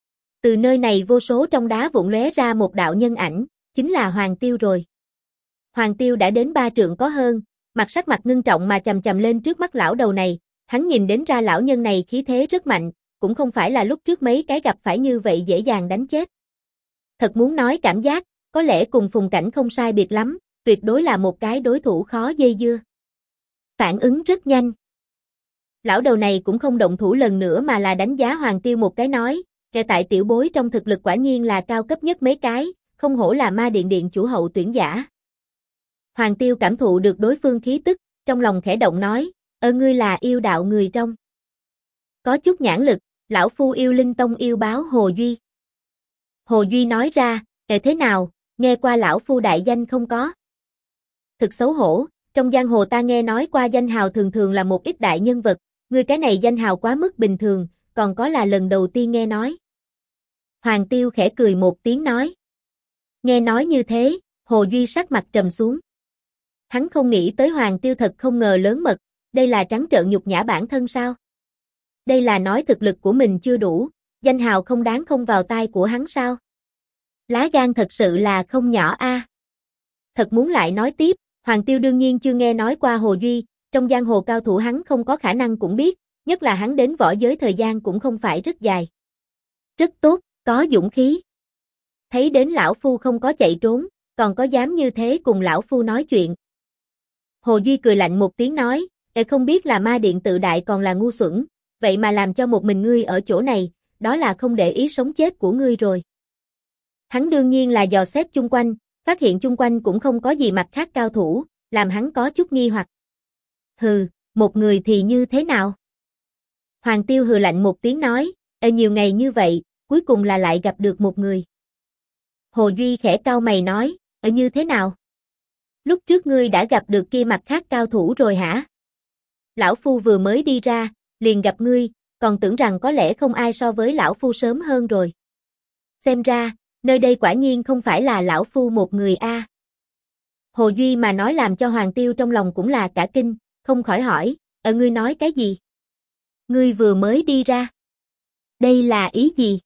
A: Từ nơi này vô số trong đá vụn lóe ra một đạo nhân ảnh, chính là Hoàng Tiêu rồi. Hoàng Tiêu đã đến 3 trượng có hơn, sắc mặt ngưng trọng mà chằm chằm lên trước mắt lão đầu này, hắn nhìn đến ra lão nhân này khí thế rất mạnh, cũng không phải là lúc trước mấy cái gặp phải như vậy dễ dàng đánh chết. Thật muốn nói cảm giác, có lẽ cùng Phùng Cảnh không sai biệt lắm, tuyệt đối là một cái đối thủ khó dây dưa. Phản ứng rất nhanh. Lão đầu này cũng không động thủ lần nữa mà là đánh giá Hoàng Tiêu một cái nói, kẻ tại tiểu bối trong thực lực quả nhiên là cao cấp nhất mấy cái, không hổ là Ma Điện Điện chủ hậu tuyển giả. Hoàng Tiêu cảm thụ được đối phương khí tức, trong lòng khẽ động nói, ngươi là yêu đạo người trong. Có chút nhãn lực, lão phu yêu linh tông yêu báo Hồ Duy. Hồ Duy nói ra, thế nào, nghe qua lão phu đại danh không có? Thực xấu hổ, trong giang hồ ta nghe nói qua danh hào thường thường là một ít đại nhân vật, ngươi cái này danh hào quá mức bình thường, còn có là lần đầu tiên nghe nói. Hoàng Tiêu khẽ cười một tiếng nói. Nghe nói như thế, Hồ Duy sắc mặt trầm xuống. Hắn không nghĩ tới Hoàng Tiêu thật không ngờ lớn mật, đây là trắng trợn nhục nhã bản thân sao? Đây là nói thực lực của mình chưa đủ, danh hào không đáng không vào tai của hắn sao? Lá gan thật sự là không nhỏ a. Thật muốn lại nói tiếp, Hoàng Tiêu đương nhiên chưa nghe nói qua Hồ Duy, trong giang hồ cao thủ hắn không có khả năng cũng biết, nhất là hắn đến võ giới thời gian cũng không phải rất dài. Rất tốt, có dũng khí. Thấy đến lão phu không có chạy trốn, còn có dám như thế cùng lão phu nói chuyện. Hồ Duy cười lạnh một tiếng nói, không biết là ma điện tự đại còn là ngu xuẩn, vậy mà làm cho một mình ngươi ở chỗ này, đó là không để ý sống chết của ngươi rồi. Hắn đương nhiên là dò xét chung quanh, phát hiện chung quanh cũng không có gì mặt khác cao thủ, làm hắn có chút nghi hoặc. Hừ, một người thì như thế nào? Hoàng Tiêu hừ lạnh một tiếng nói, nhiều ngày như vậy, cuối cùng là lại gặp được một người. Hồ Duy khẽ cau mày nói, như thế nào? Lúc trước ngươi đã gặp được kia mặt khác cao thủ rồi hả? Lão phu vừa mới đi ra, liền gặp ngươi, còn tưởng rằng có lẽ không ai so với lão phu sớm hơn rồi. Xem ra, nơi đây quả nhiên không phải là lão phu một người a. Hồ Duy mà nói làm cho Hoàng Tiêu trong lòng cũng là cả kinh, không khỏi hỏi, ngươi nói cái gì? Ngươi vừa mới đi ra. Đây là ý gì?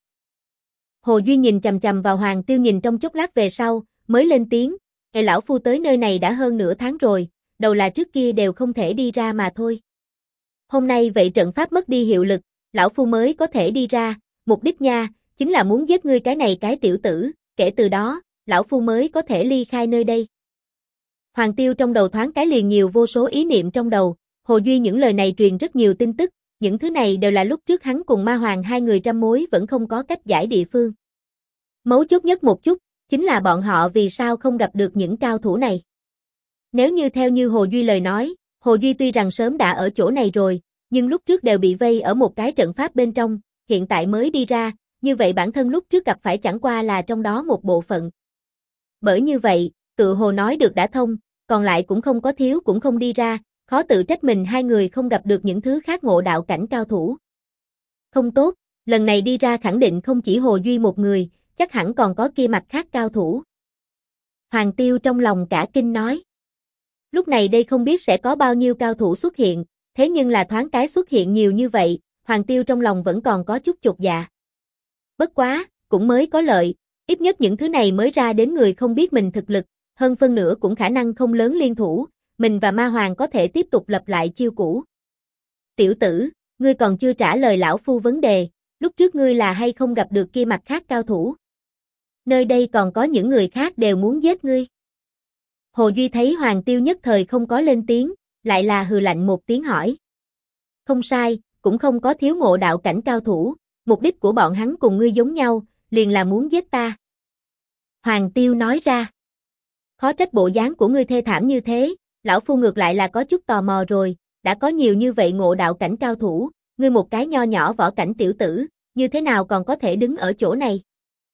A: Hồ Duy nhìn chằm chằm vào Hoàng Tiêu nhìn trong chốc lát về sau, mới lên tiếng, lão phu tới nơi này đã hơn nửa tháng rồi, đầu là trước kia đều không thể đi ra mà thôi. Hôm nay vậy trận pháp mất đi hiệu lực, lão phu mới có thể đi ra, mục đích nha, chính là muốn giết ngươi cái này cái tiểu tử, kể từ đó, lão phu mới có thể ly khai nơi đây. Hoàng Tiêu trong đầu thoáng cái liền nhiều vô số ý niệm trong đầu, Hồ Duy những lời này truyền rất nhiều tin tức, những thứ này đều là lúc trước hắn cùng Ma Hoàng hai người trăm mối vẫn không có cách giải địa phương. Mấu chốt nhất một chút, chính là bọn họ vì sao không gặp được những cao thủ này. Nếu như theo như Hồ Duy lời nói, Hồ Duy tuy rằng sớm đã ở chỗ này rồi, nhưng lúc trước đều bị vây ở một cái trận pháp bên trong, hiện tại mới đi ra, như vậy bản thân lúc trước gặp phải chẳng qua là trong đó một bộ phận. Bởi như vậy, tự hồ nói được đã thông, còn lại cũng không có thiếu cũng không đi ra, khó tự trách mình hai người không gặp được những thứ khác ngộ đạo cảnh cao thủ. Không tốt, lần này đi ra khẳng định không chỉ Hồ Duy một người, chắc hẳn còn có kia mặt khác cao thủ. Hoàng Tiêu trong lòng cả kinh nói. Lúc này đây không biết sẽ có bao nhiêu cao thủ xuất hiện, thế nhưng là thoáng cái xuất hiện nhiều như vậy, Hoàng Tiêu trong lòng vẫn còn có chút chột dạ. Bất quá, cũng mới có lợi, ít nhất những thứ này mới ra đến người không biết mình thực lực, hơn phân nửa cũng khả năng không lớn liên thủ, mình và Ma Hoàng có thể tiếp tục lập lại chiêu cũ. Tiểu tử, ngươi còn chưa trả lời lão phu vấn đề, lúc trước ngươi là hay không gặp được kia mặt khác cao thủ? Nơi đây còn có những người khác đều muốn giết ngươi. Hồ Duy thấy Hoàng Tiêu nhất thời không có lên tiếng, lại là hừ lạnh một tiếng hỏi. Không sai, cũng không có thiếu ngộ đạo cảnh cao thủ, mục đích của bọn hắn cùng ngươi giống nhau, liền là muốn giết ta. Hoàng Tiêu nói ra. Khó trách bộ dáng của ngươi thê thảm như thế, lão phu ngược lại là có chút tò mò rồi, đã có nhiều như vậy ngộ đạo cảnh cao thủ, ngươi một cái nho nhỏ võ cảnh tiểu tử, như thế nào còn có thể đứng ở chỗ này?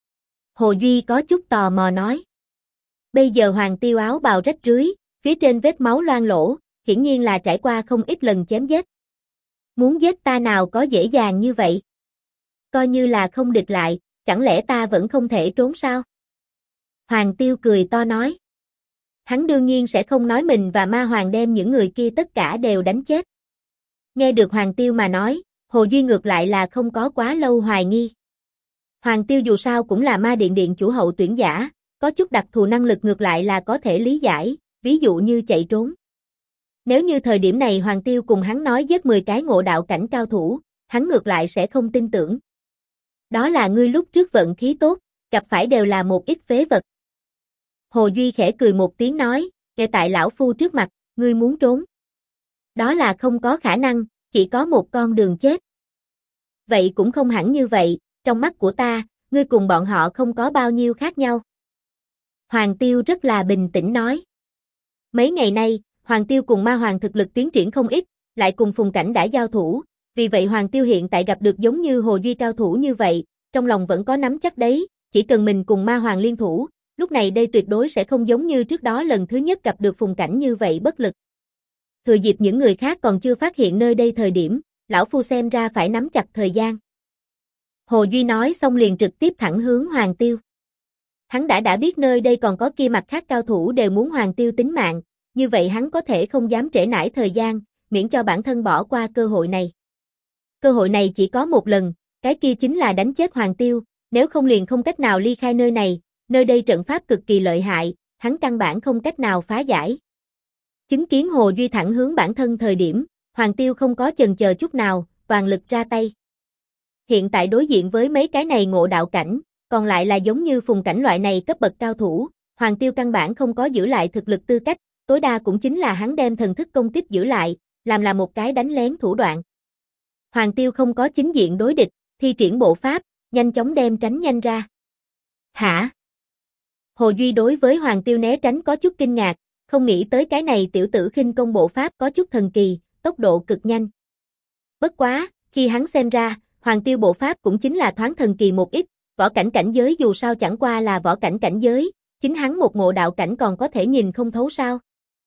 A: Hồ Duy có chút tò mò nói. Bây giờ Hoàng Tiêu áo bào rách rưới, phía trên vết máu loang lỗ, hiển nhiên là trải qua không ít lần chém giết. Muốn giết ta nào có dễ dàng như vậy? Coi như là không địch lại, chẳng lẽ ta vẫn không thể trốn sao? Hoàng Tiêu cười to nói. Hắn đương nhiên sẽ không nói mình và Ma Hoàng đem những người kia tất cả đều đánh chết. Nghe được Hoàng Tiêu mà nói, Hồ Duy ngược lại là không có quá lâu hoài nghi. Hoàng Tiêu dù sao cũng là Ma Điện điện chủ hậu tuyển giả, có chút đặc thù năng lực ngược lại là có thể lý giải, ví dụ như chạy trốn. Nếu như thời điểm này Hoàng Tiêu cùng hắn nói giết 10 cái ngộ đạo cảnh cao thủ, hắn ngược lại sẽ không tin tưởng. Đó là ngươi lúc trước vận khí tốt, gặp phải đều là một ít phế vật. Hồ Duy khẽ cười một tiếng nói, kể tại lão phu trước mặt, ngươi muốn trốn. Đó là không có khả năng, chỉ có một con đường chết. Vậy cũng không hẳn như vậy, trong mắt của ta, ngươi cùng bọn họ không có bao nhiêu khác nhau. Hoàng Tiêu rất là bình tĩnh nói. Mấy ngày nay, Hoàng Tiêu cùng Ma Hoàng thực lực tiến triển không ít, lại cùng Phùng Cảnh đã giao thủ, vì vậy Hoàng Tiêu hiện tại gặp được giống như Hồ Duy cao thủ như vậy, trong lòng vẫn có nắm chắc đấy, chỉ cần mình cùng Ma Hoàng liên thủ, lúc này đây tuyệt đối sẽ không giống như trước đó lần thứ nhất gặp được Phùng Cảnh như vậy bất lực. Thừa dịp những người khác còn chưa phát hiện nơi đây thời điểm, lão phu xem ra phải nắm chặt thời gian. Hồ Duy nói xong liền trực tiếp thẳng hướng Hoàng Tiêu. Hắn đã biết nơi đây còn có kia mặt khác cao thủ đều muốn Hoàng Tiêu tính mạng, như vậy hắn có thể không dám trễ nải thời gian, miễn cho bản thân bỏ qua cơ hội này. Cơ hội này chỉ có một lần, cái kia chính là đánh chết Hoàng Tiêu, nếu không liền không cách nào ly khai nơi này, nơi đây trận pháp cực kỳ lợi hại, hắn căn bản không cách nào phá giải. Chứng kiến Hồ Duy thẳng hướng bản thân thời điểm, Hoàng Tiêu không có chần chờ chút nào, toàn lực ra tay. Hiện tại đối diện với mấy cái này ngộ đạo cảnh, còn lại là giống như Phùng Cảnh loại này cấp bậc cao thủ, Hoàng Tiêu căn bản không có giữ lại thực lực tư cách, tối đa cũng chính là hắn đem thần thức công kích giữ lại, làm là một cái đánh lén thủ đoạn. Hoàng Tiêu không có chính diện đối địch, thi triển bộ pháp, nhanh chóng đem tránh nhanh ra. Hả? Hồ Duy đối với Hoàng Tiêu né tránh có chút kinh ngạc, không nghĩ tới cái này tiểu tử khinh công bộ pháp có chút thần kỳ, tốc độ cực nhanh. Bất quá, khi hắn xem ra, Hoàng Tiêu bộ pháp cũng chính là thoáng thần kỳ một ít, võ cảnh cảnh giới dù sao chẳng qua là võ cảnh cảnh giới, chính hắn một ngộ đạo cảnh còn có thể nhìn không thấu sao.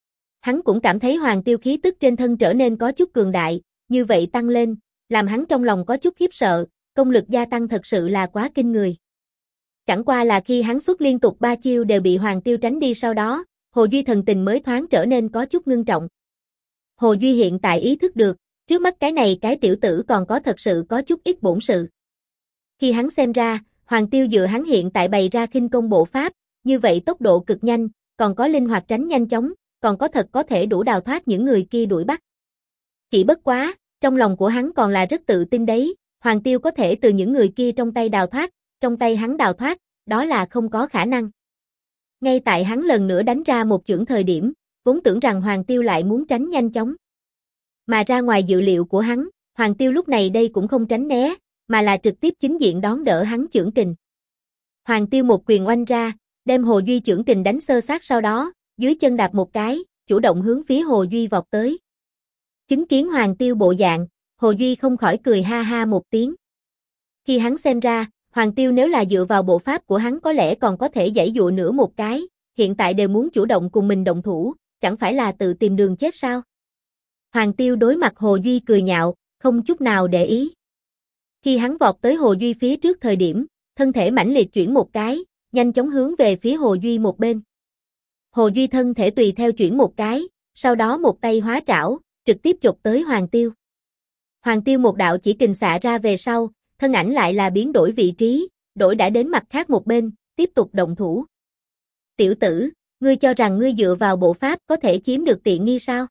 A: Hắn cũng cảm thấy Hoàng Tiêu khí tức trên thân trở nên có chút cường đại, như vậy tăng lên, làm hắn trong lòng có chút khiếp sợ, công lực gia tăng thật sự là quá kinh người. Chẳng qua là khi hắn xuất liên tục 3 chiêu đều bị Hoàng Tiêu tránh đi sau đó, Hồ Duy thần tình mới thoáng trở nên có chút ngưng trọng. Hồ Duy hiện tại ý thức được, trước mắt cái này cái tiểu tử còn có thật sự có chút ít bổn sự. Khi hắn xem ra, Hoàng Tiêu dựa hắn hiện tại bày ra khinh công bộ pháp, như vậy tốc độ cực nhanh, còn có linh hoạt tránh nhanh chóng, còn có thật có thể đủ đào thoát những người kia đuổi bắt. Chỉ bất quá, trong lòng của hắn còn là rất tự tin đấy, Hoàng Tiêu có thể từ những người kia trong tay đào thoát, trong tay hắn đào thoát, đó là không có khả năng. Ngay tại hắn lần nữa đánh ra một chưởng thời điểm, vốn tưởng rằng Hoàng Tiêu lại muốn tránh nhanh chóng. Mà ra ngoài dự liệu của hắn, Hoàng Tiêu lúc này đây cũng không tránh né, mà là trực tiếp chính diện đón đỡ hắn chưởng kình. Hoàng Tiêu một quyền oanh ra, đem Hồ Duy chưởng kình đánh sơ sát sau đó, dưới chân đạp một cái, chủ động hướng phía Hồ Duy vọt tới. Chứng kiến Hoàng Tiêu bộ dạng, Hồ Duy không khỏi cười ha ha một tiếng. Khi hắn xem ra, Hoàng Tiêu nếu là dựa vào bộ pháp của hắn có lẽ còn có thể giãy dụa nữa một cái, hiện tại đều muốn chủ động cùng mình động thủ, chẳng phải là tự tìm đường chết sao? Hoàng Tiêu đối mặt Hồ Duy cười nhạo, không chút nào để ý. Khi hắn vọt tới Hồ Duy phía trước thời điểm, thân thể mãnh liệt chuyển một cái, nhanh chóng hướng về phía Hồ Duy một bên. Hồ Duy thân thể tùy theo chuyển một cái, sau đó một tay hóa trảo, trực tiếp chộp tới Hoàng Tiêu. Hoàng Tiêu một đạo chỉ kình xạ ra về sau, thân ảnh lại là biến đổi vị trí, đổi đã đến mặt khác một bên, tiếp tục động thủ. Tiểu tử, ngươi cho rằng ngươi dựa vào bộ pháp có thể chiếm được tiện nghi sao?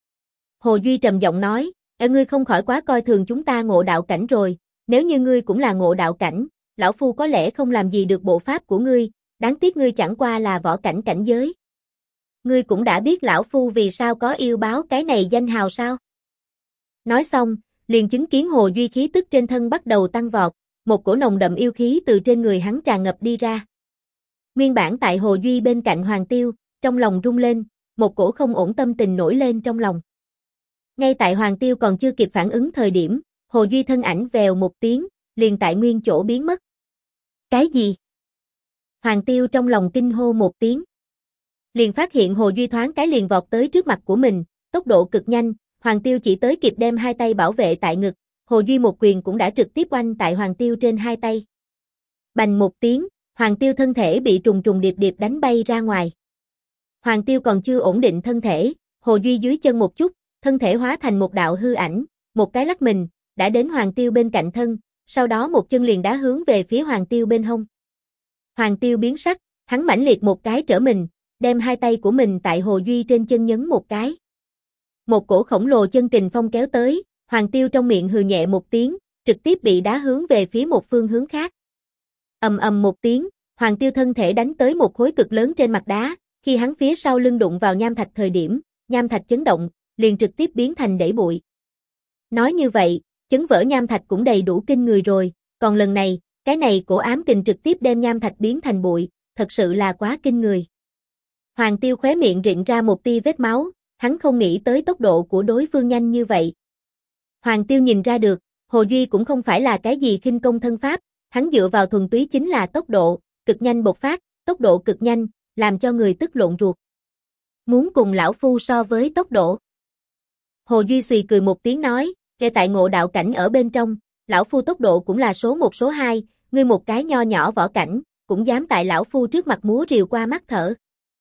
A: Hồ Duy trầm giọng nói, ngươi không khỏi quá coi thường chúng ta ngộ đạo cảnh rồi, nếu như ngươi cũng là ngộ đạo cảnh, lão phu có lẽ không làm gì được bộ pháp của ngươi, đáng tiếc ngươi chẳng qua là võ cảnh cảnh giới. Ngươi cũng đã biết lão phu vì sao có yêu báo cái này danh hào sao? Nói xong, liền chứng kiến Hồ Duy khí tức trên thân bắt đầu tăng vọt, một cổ nồng đậm yêu khí từ trên người hắn tràn ngập đi ra. Nguyên bản tại Hồ Duy bên cạnh Hoàng Tiêu, trong lòng rung lên, một cổ không ổn tâm tình nổi lên trong lòng. Ngay tại Hoàng Tiêu còn chưa kịp phản ứng thời điểm, Hồ Duy thân ảnh vèo một tiếng, liền tại nguyên chỗ biến mất. Cái gì? Hoàng Tiêu trong lòng kinh hô một tiếng. Liền phát hiện Hồ Duy thoáng cái liền vọt tới trước mặt của mình, tốc độ cực nhanh, Hoàng Tiêu chỉ tới kịp đem hai tay bảo vệ tại ngực, Hồ Duy một quyền cũng đã trực tiếp oanh tại Hoàng Tiêu trên hai tay. Bành một tiếng, Hoàng Tiêu thân thể bị trùng trùng điệp điệp đánh bay ra ngoài. Hoàng Tiêu còn chưa ổn định thân thể, Hồ Duy dưới chân một chút, thân thể hóa thành một đạo hư ảnh, một cái lắc mình, đã đến Hoàng Tiêu bên cạnh thân, sau đó một chân liền đá hướng về phía Hoàng Tiêu bên hông. Hoàng Tiêu biến sắc, hắn mãnh liệt một cái trở mình, đem hai tay của mình tại Hồ Duy trên chân nhấn một cái. Một cổ khổng lồ chân kình phong kéo tới, Hoàng Tiêu trong miệng hừ nhẹ một tiếng, trực tiếp bị đá hướng về phía một phương hướng khác. Ầm ầm một tiếng, Hoàng Tiêu thân thể đánh tới một khối cực lớn trên mặt đá, khi hắn phía sau lưng đụng vào nham thạch thời điểm, nham thạch chấn động, liền trực tiếp biến thành đẩy bụi. Nói như vậy, chấn vỡ nham thạch cũng đầy đủ kinh người rồi, còn lần này, cái này cổ ám kình trực tiếp đem nham thạch biến thành bụi, thật sự là quá kinh người. Hoàng Tiêu khóe miệng rịn ra một tia vết máu, hắn không nghĩ tới tốc độ của đối phương nhanh như vậy. Hoàng Tiêu nhìn ra được, Hồ Duy cũng không phải là cái gì khinh công thân pháp, hắn dựa vào thuần túy chính là tốc độ, cực nhanh bộc phát, tốc độ cực nhanh, làm cho người tức lộn ruột. Muốn cùng lão phu so với tốc độ. Hồ Duy xùy cười một tiếng nói, kể tại ngộ đạo cảnh ở bên trong, lão phu tốc độ cũng là số 1 số 2, ngươi một cái nho nhỏ võ cảnh, cũng dám tại lão phu trước mặt múa rìu qua mắt thở.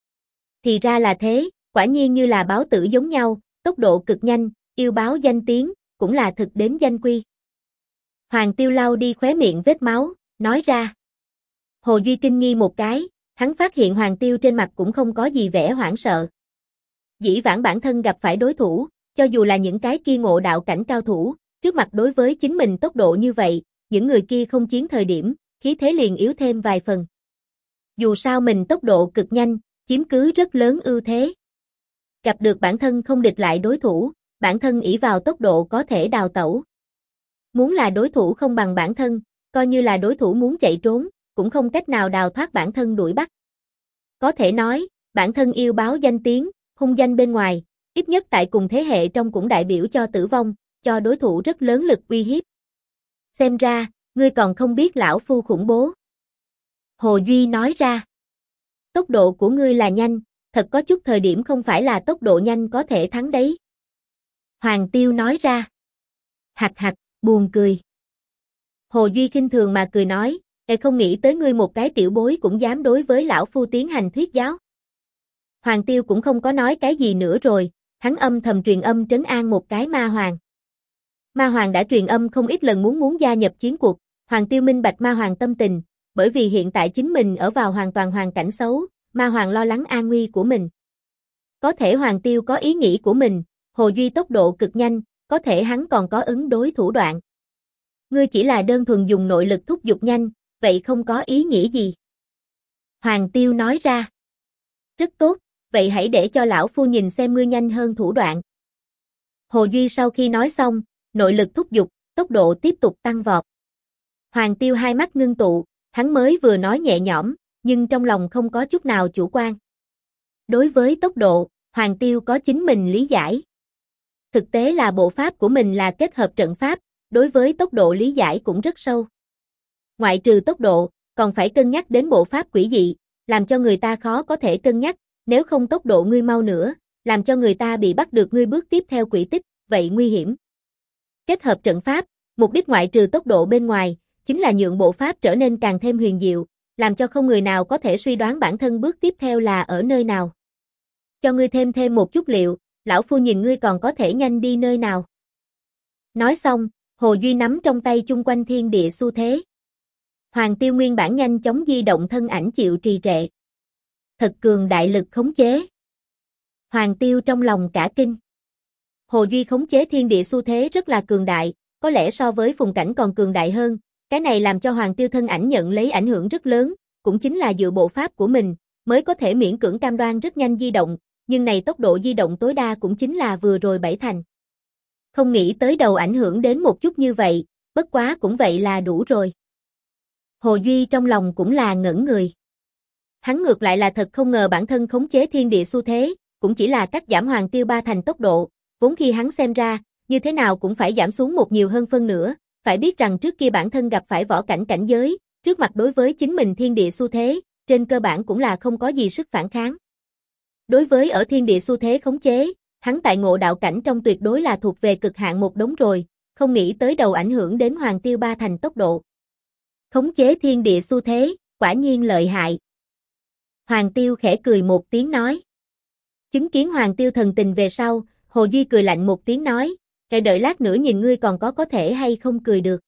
A: Thì ra là thế, quả nhiên như là báo tử giống nhau, tốc độ cực nhanh, yêu báo danh tiếng, cũng là thực đến danh quy. Hoàng Tiêu lau đi khóe miệng vết máu, nói ra. Hồ Duy kinh nghi một cái, hắn phát hiện Hoàng Tiêu trên mặt cũng không có gì vẻ hoảng sợ. Dĩ vãng bản thân gặp phải đối thủ, cho dù là những cái kia ngộ đạo cảnh cao thủ, trước mặt đối với chính mình tốc độ như vậy, những người kia không chiến thời điểm, khí thế liền yếu thêm vài phần. Dù sao mình tốc độ cực nhanh, chiếm cứ rất lớn ưu thế. Gặp được bản thân không địch lại đối thủ, bản thân ỷ vào tốc độ có thể đào tẩu. Muốn là đối thủ không bằng bản thân, coi như là đối thủ muốn chạy trốn, cũng không cách nào đào thoát bản thân đuổi bắt. Có thể nói, bản thân yêu báo danh tiếng, hung danh bên ngoài, ít nhất tại cùng thế hệ trong cũng đại biểu cho tử vong, cho đối thủ rất lớn lực uy hiếp. Xem ra, ngươi còn không biết lão phu khủng bố. Hồ Duy nói ra. Tốc độ của ngươi là nhanh, thật có chút thời điểm không phải là tốc độ nhanh có thể thắng đấy. Hoàng Tiêu nói ra. Hạch hạch, buồn cười. Hồ Duy khinh thường mà cười nói, không nghĩ tới ngươi một cái tiểu bối cũng dám đối với lão phu tiến hành thuyết giáo. Hoàng Tiêu cũng không có nói cái gì nữa rồi, hắn âm thầm truyền âm trấn an một cái Ma Hoàng. Ma Hoàng đã truyền âm không ít lần muốn gia nhập chiến cuộc, Hoàng Tiêu minh bạch Ma Hoàng tâm tình, bởi vì hiện tại chính mình ở vào hoàn toàn hoàn cảnh xấu, Ma Hoàng lo lắng an nguy của mình. Có thể Hoàng Tiêu có ý nghĩ của mình, Hồ Duy tốc độ cực nhanh, có thể hắn còn có ứng đối thủ đoạn. Ngươi chỉ là đơn thuần dùng nội lực thúc giục nhanh, vậy không có ý nghĩa gì. Hoàng Tiêu nói ra. Rất tốt, vậy hãy để cho lão phu nhìn xem ngươi nhanh hơn thủ đoạn. Hồ Duy sau khi nói xong, nội lực thúc giục, tốc độ tiếp tục tăng vọt. Hoàng Tiêu hai mắt ngưng tụ, hắn mới vừa nói nhẹ nhõm, nhưng trong lòng không có chút nào chủ quan. Đối với tốc độ, Hoàng Tiêu có chính mình lý giải. Thực tế là bộ pháp của mình là kết hợp trận pháp, đối với tốc độ lý giải cũng rất sâu. Ngoại trừ tốc độ, còn phải cân nhắc đến bộ pháp quỷ dị, làm cho người ta khó có thể cân nhắc, nếu không tốc độ ngươi mau nữa, làm cho người ta bị bắt được ngươi bước tiếp theo quỷ tích, vậy nguy hiểm. Kết hợp trận pháp, mục đích ngoại trừ tốc độ bên ngoài, chính là nhượng bộ pháp trở nên càng thêm huyền diệu, làm cho không người nào có thể suy đoán bản thân bước tiếp theo là ở nơi nào. Cho ngươi thêm một chút liệu, lão phu nhìn ngươi còn có thể nhanh đi nơi nào. Nói xong, Hồ Duy nắm trong tay chung quanh thiên địa xu thế. Hoàng Tiêu nguyên bản nhanh chóng di động thân ảnh chịu trì trệ. Thật cường đại lực khống chế. Hoàng Tiêu trong lòng cả kinh. Hồ Duy khống chế thiên địa xu thế rất là cường đại, có lẽ so với Phùng Cảnh còn cường đại hơn, cái này làm cho Hoàng Tiêu thân ảnh nhận lấy ảnh hưởng rất lớn, cũng chính là dựa bộ pháp của mình, mới có thể miễn cưỡng cam đoan rất nhanh di động, nhưng này tốc độ di động tối đa cũng chính là vừa rồi 7 thành. Không nghĩ tới đầu ảnh hưởng đến một chút như vậy, bất quá cũng vậy là đủ rồi. Hồ Duy trong lòng cũng là ngẩn người. Hắn ngược lại là thật không ngờ bản thân khống chế thiên địa xu thế, cũng chỉ là cắt giảm Hoàng Tiêu 3 thành tốc độ, vốn khi hắn xem ra, như thế nào cũng phải giảm xuống một nhiều hơn phân nữa, phải biết rằng trước kia bản thân gặp phải võ cảnh cảnh giới, trước mặt đối với chính mình thiên địa xu thế, trên cơ bản cũng là không có gì sức phản kháng. Đối với ở thiên địa xu thế khống chế, hắn tại ngộ đạo cảnh trong tuyệt đối là thuộc về cực hạn một đống rồi, không nghĩ tới đầu ảnh hưởng đến Hoàng Tiêu 3 thành tốc độ. Khống chế thiên địa xu thế, quả nhiên lợi hại. Hoàng Tiêu khẽ cười một tiếng nói. Chứng kiến Hoàng Tiêu thần tình về sau, Hồ Duy cười lạnh một tiếng nói, đợi lát nữa nhìn ngươi còn có thể hay không cười được.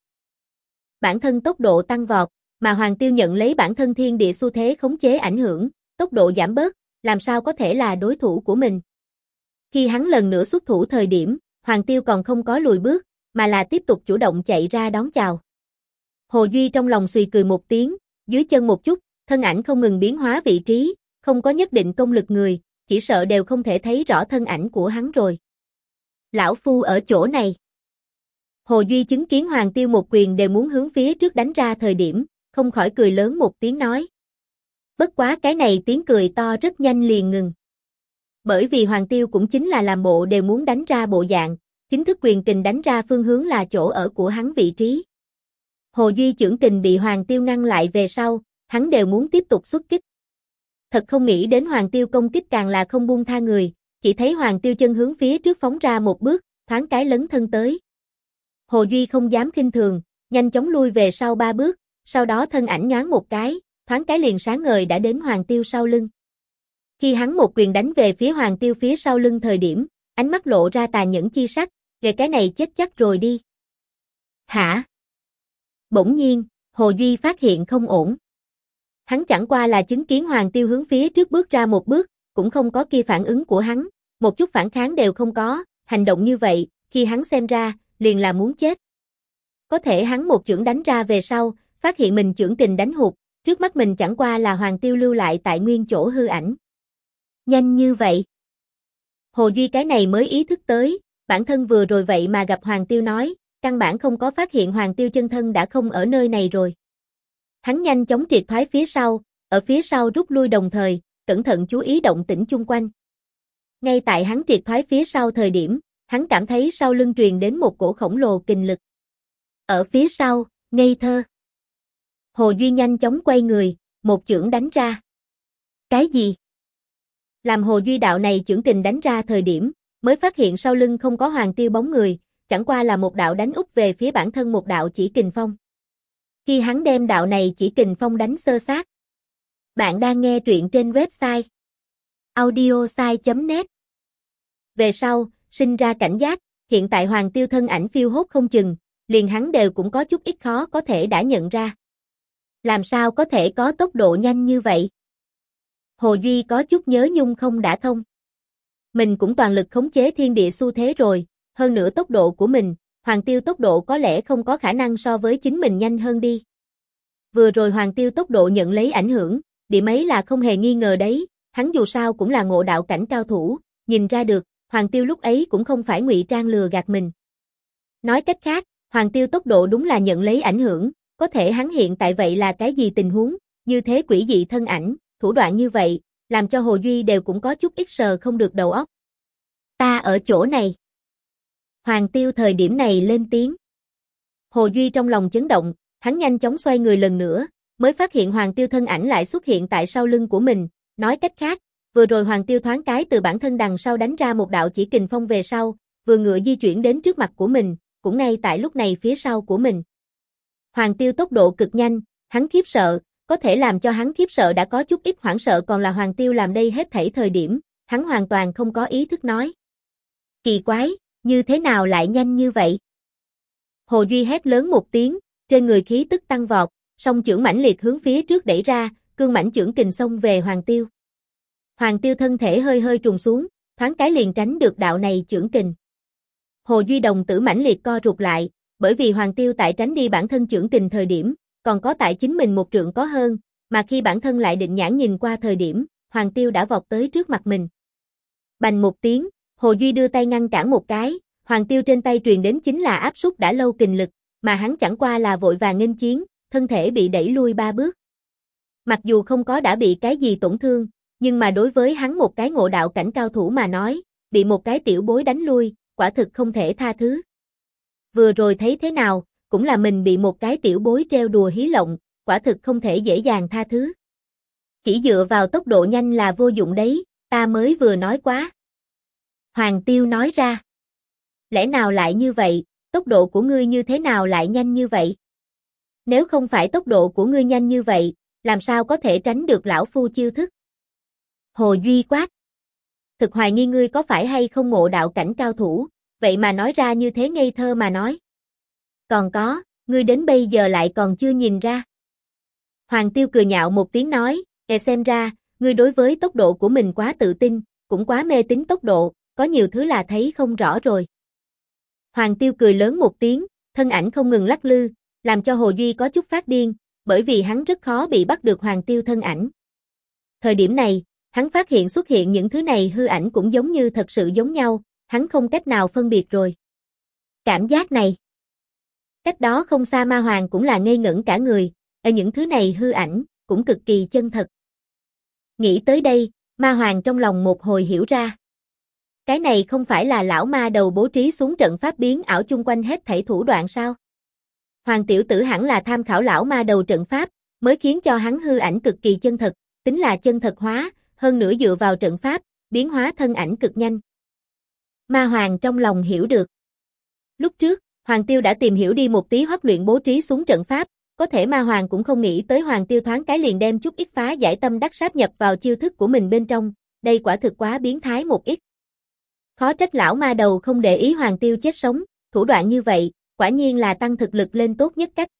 A: Bản thân tốc độ tăng vọt, mà Hoàng Tiêu nhận lấy bản thân thiên địa xu thế khống chế ảnh hưởng, tốc độ giảm bớt, làm sao có thể là đối thủ của mình. Khi hắn lần nữa xuất thủ thời điểm, Hoàng Tiêu còn không có lùi bước, mà là tiếp tục chủ động chạy ra đón chào. Hồ Duy trong lòng suy cười một tiếng, dưới chân một chút, thân ảnh không ngừng biến hóa vị trí, không có nhất định công lực người, chỉ sợ đều không thể thấy rõ thân ảnh của hắn rồi. Lão phu ở chỗ này. Hồ Duy chứng kiến Hoàng Tiêu một quyền đều muốn hướng phía trước đánh ra thời điểm, không khỏi cười lớn một tiếng nói. Bất quá cái này tiếng cười to rất nhanh liền ngừng. Bởi vì Hoàng Tiêu cũng chính là làm bộ đều muốn đánh ra bộ dạng, chính thức quyền kình đánh ra phương hướng là chỗ ở của hắn vị trí. Hồ Duy chưởng kình bị Hoàng Tiêu ngăn lại về sau, hắn đều muốn tiếp tục xuất kích. Thật không nghĩ đến Hoàng Tiêu công kích càng là không buông tha người, chỉ thấy Hoàng Tiêu chân hướng phía trước phóng ra một bước, thoáng cái lấn thân tới. Hồ Duy không dám khinh thường, nhanh chóng lui về sau 3 bước, sau đó thân ảnh nhoáng một cái, thoáng cái liền sáng ngời đã đến Hoàng Tiêu sau lưng. Khi hắn một quyền đánh về phía Hoàng Tiêu phía sau lưng thời điểm, ánh mắt lộ ra tàn nhẫn chi sắc, "Về cái này chết chắc rồi đi." "Hả?" Bỗng nhiên, Hồ Duy phát hiện không ổn. Hắn chẳng qua là chứng kiến Hoàng Tiêu hướng phía trước bước ra một bước, cũng không có kia phản ứng của hắn, một chút phản kháng đều không có, hành động như vậy, khi hắn xem ra, liền là muốn chết. Có thể hắn một chưởng đánh ra về sau, phát hiện mình chưởng kình đánh hụt, trước mắt mình chẳng qua là Hoàng Tiêu lưu lại tại nguyên chỗ hư ảnh. Nhanh như vậy. Hồ Duy cái này mới ý thức tới, bản thân vừa rồi vậy mà gặp Hoàng Tiêu nói, căn bản không có phát hiện Hoàng Tiêu chân thân đã không ở nơi này rồi. Hắn nhanh chóng triệt thoái phía sau, ở phía sau rút lui đồng thời, cẩn thận chú ý động tĩnh chung quanh. Ngay tại hắn triệt thoái phía sau thời điểm, hắn cảm thấy sau lưng truyền đến một cổ khổng lồ kình lực. Ở phía sau, ngây thơ. Hồ Duy nhanh chóng quay người, một chưởng đánh ra. Cái gì? Làm Hồ Duy đạo này chưởng kình đánh ra thời điểm, mới phát hiện sau lưng không có Hoàng Tiêu bóng người, chẳng qua là một đạo đánh úp về phía bản thân một đạo chỉ kình phong. Khi hắn đem đạo này chỉ kình phong đánh xơ xác. Bạn đang nghe truyện trên website audiosai.net. Về sau, sinh ra cảnh giác, hiện tại Hoàng Tiêu thân ảnh phiêu hốt không chừng, liền hắn đều cũng có chút ít khó có thể đã nhận ra. Làm sao có thể có tốc độ nhanh như vậy? Hồ Duy có chút nhớ nhung không đã thông. Mình cũng toàn lực khống chế thiên địa xu thế rồi, hơn nữa tốc độ của mình, Hoàng Tiêu tốc độ có lẽ không có khả năng so với chính mình nhanh hơn đi. Vừa rồi Hoàng Tiêu tốc độ nhận lấy ảnh hưởng, điểm ấy là không hề nghi ngờ đấy, hắn dù sao cũng là ngộ đạo cảnh cao thủ, nhìn ra được, Hoàng Tiêu lúc ấy cũng không phải ngụy trang lừa gạt mình. Nói cách khác, Hoàng Tiêu tốc độ đúng là nhận lấy ảnh hưởng, có thể hắn hiện tại vậy là cái gì tình huống, như thế quỷ dị thân ảnh, thủ đoạn như vậy, làm cho Hồ Duy đều cũng có chút ít sờ không được đầu óc. Ta ở chỗ này. Hoàng Tiêu thời điểm này lên tiếng. Hồ Duy trong lòng chấn động, hắn nhanh chóng xoay người lần nữa, mới phát hiện Hoàng Tiêu thân ảnh lại xuất hiện tại sau lưng của mình, nói cách khác, vừa rồi Hoàng Tiêu thoáng cái từ bản thân đằng sau đánh ra một đạo chỉ kình phong về sau, vừa ngựa di chuyển đến trước mặt của mình, cũng ngay tại lúc này phía sau của mình. Hoàng Tiêu tốc độ cực nhanh, hắn khiếp sợ, có thể làm cho hắn khiếp sợ đã có chút ít hoảng sợ còn là Hoàng Tiêu làm đây hết thảy thời điểm, hắn hoàn toàn không có ý thức nói. Kỳ quái, như thế nào lại nhanh như vậy? Hồ Duy hét lớn một tiếng, trên người khí tức tăng vọt, song chưởng mãnh liệt hướng phía trước đẩy ra, cương mãnh chưởng kình xông về Hoàng Tiêu. Hoàng Tiêu thân thể hơi hơi trùng xuống, thoáng cái liền tránh được đạo này chưởng kình. Hồ Duy đồng tử mãnh liệt co rụt lại, bởi vì Hoàng Tiêu tại tránh đi bản thân chưởng kình thời điểm, còn có tại chính mình một trượng có hơn, mà khi bản thân lại định nhãn nhìn qua thời điểm, Hoàng Tiêu đã vọt tới trước mặt mình. Bành một tiếng, Hồ Duy đưa tay ngăn cản một cái, Hoàng Tiêu trên tay truyền đến chính là áp súc đã lâu kình lực, mà hắn chẳng qua là vội vàng nghênh chiến, thân thể bị đẩy lui 3 bước. Mặc dù không có đã bị cái gì tổn thương, nhưng mà đối với hắn một cái ngộ đạo cảnh cao thủ mà nói, bị một cái tiểu bối đánh lui, quả thực không thể tha thứ. Vừa rồi thấy thế nào, cũng là mình bị một cái tiểu bối treo đùa hí lộng, quả thực không thể dễ dàng tha thứ. Chỉ dựa vào tốc độ nhanh là vô dụng đấy, ta mới vừa nói quá. Hoàng Tiêu nói ra. Lẽ nào lại như vậy, tốc độ của ngươi như thế nào lại nhanh như vậy? Nếu không phải tốc độ của ngươi nhanh như vậy, làm sao có thể tránh được lão phu chiêu thức? Hồ Duy quát. Thực hoài nghi ngươi có phải hay không ngộ đạo cảnh cao thủ, vậy mà nói ra như thế ngây thơ mà nói. Còn có, ngươi đến bây giờ lại còn chưa nhìn ra. Hoàng Tiêu cười nhạo một tiếng nói, xem ra, ngươi đối với tốc độ của mình quá tự tin, cũng quá mê tín tốc độ, có nhiều thứ là thấy không rõ rồi. Hoàng Tiêu cười lớn một tiếng, thân ảnh không ngừng lắc lư, làm cho Hồ Duy có chút phát điên, bởi vì hắn rất khó bị bắt được Hoàng Tiêu thân ảnh. Thời điểm này, hắn phát hiện xuất hiện những thứ này hư ảnh cũng giống như thật sự giống nhau, hắn không cách nào phân biệt rồi. Cảm giác này. Cách đó không xa Ma Hoàng cũng là ngây ngẩn cả người, ở những thứ này hư ảnh, cũng cực kỳ chân thật. Nghĩ tới đây, Ma Hoàng trong lòng một hồi hiểu ra. Cái này không phải là lão ma đầu bố trí xuống trận pháp biến ảo chung quanh hết thảy thủ đoạn sao? Hoàng tiểu tử hẳn là tham khảo lão ma đầu trận pháp, mới khiến cho hắn hư ảnh cực kỳ chân thật, tính là chân thật hóa, hơn nữa dựa vào trận pháp, biến hóa thân ảnh cực nhanh. Ma Hoàng trong lòng hiểu được. Lúc trước, Hoàng Tiêu đã tìm hiểu đi một tí huấn luyện bố trí xuống trận pháp, có thể Ma Hoàng cũng không nghĩ tới Hoàng Tiêu thoáng cái liền đem chút ít phá giải tâm đắc sáp nhập vào chiêu thức của mình bên trong, đây quả thực quá biến thái một ít. Khó trách lão ma đầu không để ý Hoàng Tiêu chết sống, thủ đoạn như vậy, quả nhiên là tăng thực lực lên tốt nhất cách.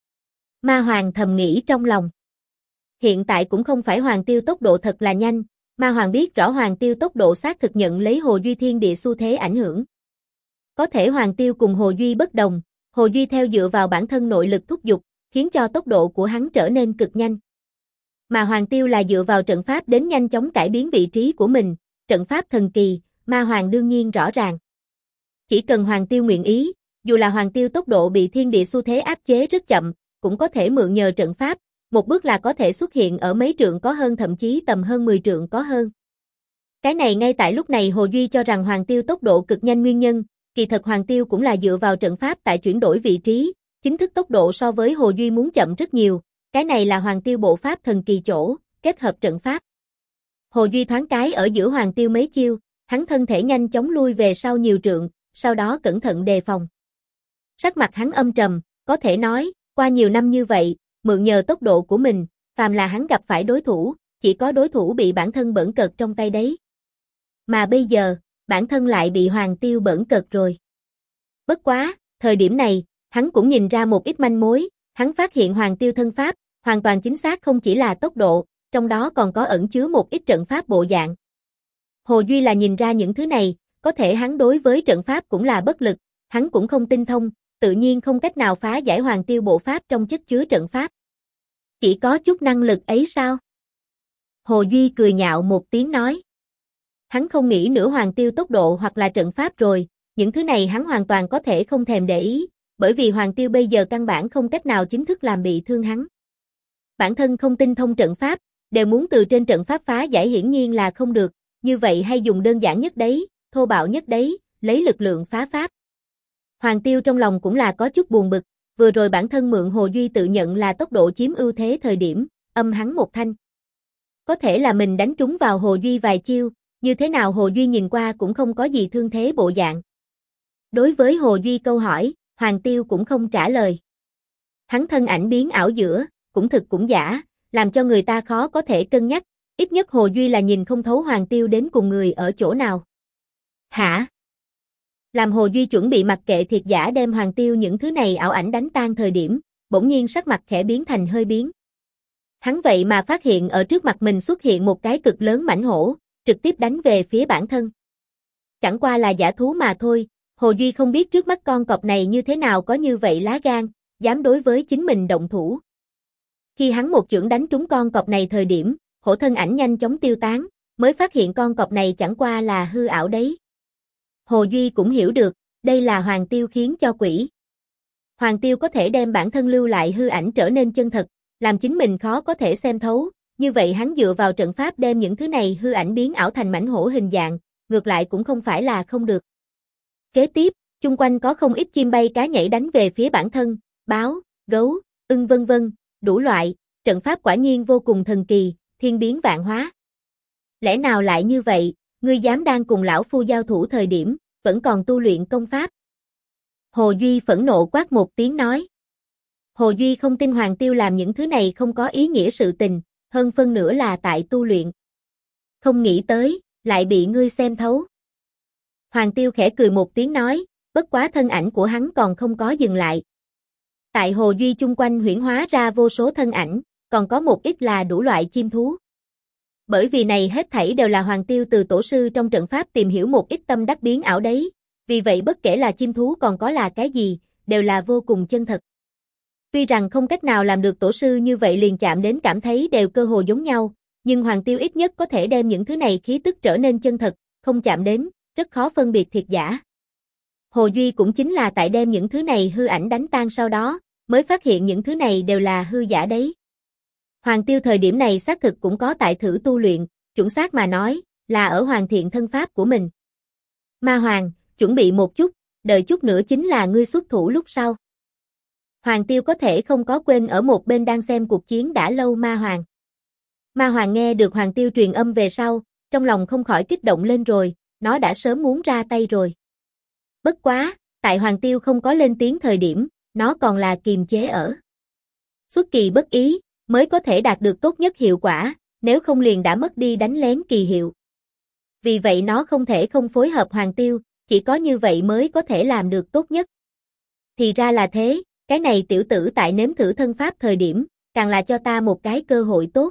A: Ma Hoàng thầm nghĩ trong lòng. Hiện tại cũng không phải Hoàng Tiêu tốc độ thật là nhanh, Ma Hoàng biết rõ Hoàng Tiêu tốc độ xác thực nhận lấy Hồ Duy thiên địa xu thế ảnh hưởng. Có thể Hoàng Tiêu cùng Hồ Duy bất đồng, Hồ Duy theo dựa vào bản thân nội lực thúc giục, khiến cho tốc độ của hắn trở nên cực nhanh. Mà Hoàng Tiêu là dựa vào trận pháp đến nhanh chóng cải biến vị trí của mình, trận pháp thần kỳ, Ma Hoàng đương nhiên rõ ràng. Chỉ cần Hoàng Tiêu nguyện ý, dù là Hoàng Tiêu tốc độ bị thiên địa xu thế áp chế rất chậm, cũng có thể mượn nhờ trận pháp, một bước là có thể xuất hiện ở mấy trượng có hơn thậm chí tầm hơn 10 trượng có hơn. Cái này ngay tại lúc này Hồ Duy cho rằng Hoàng Tiêu tốc độ cực nhanh nguyên nhân, kỳ thật Hoàng Tiêu cũng là dựa vào trận pháp tại chuyển đổi vị trí, chính thức tốc độ so với Hồ Duy muốn chậm rất nhiều, cái này là Hoàng Tiêu bộ pháp thần kỳ chỗ, kết hợp trận pháp. Hồ Duy thoáng cái ở giữa Hoàng Tiêu mấy chiêu, hắn thân thể nhanh chóng lui về sau nhiều trượng, sau đó cẩn thận đề phòng. Sắc mặt hắn âm trầm, có thể nói, qua nhiều năm như vậy, mượn nhờ tốc độ của mình, phàm là hắn gặp phải đối thủ, chỉ có đối thủ bị bản thân bỡn cợt trong tay đấy. Mà bây giờ, bản thân lại bị Hoàng Tiêu bỡn cợt rồi. Bất quá, thời điểm này, hắn cũng nhìn ra một ít manh mối, hắn phát hiện Hoàng Tiêu thân pháp, hoàn toàn chính xác không chỉ là tốc độ, trong đó còn có ẩn chứa một ít trận pháp bộ dạng. Hồ Duy là nhìn ra những thứ này, có thể hắn đối với trận pháp cũng là bất lực, hắn cũng không tinh thông, tự nhiên không cách nào phá giải Hoàng Tiêu bộ pháp trong chất chứa trận pháp. Chỉ có chút năng lực ấy sao? Hồ Duy cười nhạo một tiếng nói. Hắn không nghĩ nữa Hoàng Tiêu tốc độ hoặc là trận pháp rồi, những thứ này hắn hoàn toàn có thể không thèm để ý, bởi vì Hoàng Tiêu bây giờ căn bản không cách nào chính thức làm bị thương hắn. Bản thân không tinh thông trận pháp, đều muốn từ trên trận pháp phá giải hiển nhiên là không được, như vậy hay dùng đơn giản nhất đấy, thô bạo nhất đấy, lấy lực lượng phá pháp. Hoàng Tiêu trong lòng cũng là có chút buồn bực, vừa rồi bản thân mượn Hồ Duy tự nhận là tốc độ chiếm ưu thế thời điểm, âm hắn một thanh. Có thể là mình đánh trúng vào Hồ Duy vài chiêu, như thế nào Hồ Duy nhìn qua cũng không có gì thương thế bộ dạng. Đối với Hồ Duy câu hỏi, Hoàng Tiêu cũng không trả lời. Hắn thân ảnh biến ảo giữa, cũng thực cũng giả, làm cho người ta khó có thể cân nhắc, ít nhất Hồ Duy là nhìn không thấu Hoàng Tiêu đến cùng người ở chỗ nào. Hả? Làm Hồ Duy chuẩn bị mặc kệ thiệt giả đem Hoàng Tiêu những thứ này ảo ảnh đánh tan thời điểm, bỗng nhiên sắc mặt khẽ biến thành hơi biến. Hắn vậy mà phát hiện ở trước mặt mình xuất hiện một cái cực lớn mãnh hổ, trực tiếp đánh về phía bản thân. Chẳng qua là giả thú mà thôi, Hồ Duy không biết trước mắt con cọp này như thế nào có như vậy lá gan, dám đối với chính mình động thủ. Khi hắn một chưởng đánh trúng con cọp này thời điểm, hổ thân ảnh nhanh chóng tiêu tán, mới phát hiện con cọp này chẳng qua là hư ảo đấy. Hồ Duy cũng hiểu được, đây là Hoàng Tiêu khiến cho quỷ. Hoàng Tiêu có thể đem bản thân lưu lại hư ảnh trở nên chân thật, làm chính mình khó có thể xem thấu, như vậy hắn dựa vào trận pháp đem những thứ này hư ảnh biến ảo thành mãnh hổ hình dạng, ngược lại cũng không phải là không được. Kế tiếp, chung quanh có không ít chim bay cá nhảy đánh về phía bản thân, báo, gấu, ưng vân vân, đủ loại, trận pháp quả nhiên vô cùng thần kỳ, thiên biến vạn hóa. Lẽ nào lại như vậy, ngươi dám đang cùng lão phu giao thủ thời điểm, vẫn còn tu luyện công pháp? Hồ Duy phẫn nộ quát một tiếng nói. Hồ Duy không tin Hoàng Tiêu làm những thứ này không có ý nghĩa sự tình, hơn phân nửa là tại tu luyện. Không nghĩ tới, lại bị ngươi xem thấu. Hoàng Tiêu khẽ cười một tiếng nói, bất quá thân ảnh của hắn còn không có dừng lại. Tại Hồ Duy chung quanh huyễn hóa ra vô số thân ảnh, còn có một ít là đủ loại chim thú. Bởi vì này hết thảy đều là Hoàng Tiêu từ tổ sư trong trận pháp tìm hiểu một ít tâm đắc biến ảo đấy, vì vậy bất kể là chim thú còn có là cái gì, đều là vô cùng chân thật. Tuy rằng không cách nào làm được tổ sư như vậy liền chạm đến cảm thấy đều cơ hồ giống nhau, nhưng Hoàng Tiêu ít nhất có thể đem những thứ này khí tức trở nên chân thật, không chạm đến, rất khó phân biệt thiệt giả. Hồ Duy cũng chính là tại đem những thứ này hư ảnh đánh tan sau đó, mới phát hiện những thứ này đều là hư giả đấy. Hoàng Tiêu thời điểm này xác thực cũng có tại thử tu luyện, chuẩn xác mà nói, là ở hoàn thiện thân pháp của mình. Ma Hoàng, chuẩn bị một chút, đợi chút nữa chính là ngươi xuất thủ lúc sau. Hoàng Tiêu có thể không có quên ở một bên đang xem cuộc chiến đã lâu Ma Hoàng. Ma Hoàng nghe được Hoàng Tiêu truyền âm về sau, trong lòng không khỏi kích động lên rồi, nó đã sớm muốn ra tay rồi. Bất quá, Tại Hoàng Tiêu không có lên tiếng thời điểm, nó còn là kiềm chế ở. Xuất kỳ bất ý, mới có thể đạt được tốt nhất hiệu quả, nếu không liền đã mất đi đánh lén kỳ hiệu. Vì vậy nó không thể không phối hợp Hoàng Tiêu, chỉ có như vậy mới có thể làm được tốt nhất. Thì ra là thế, cái này tiểu tử tại nếm thử thân pháp thời điểm, càng là cho ta một cái cơ hội tốt.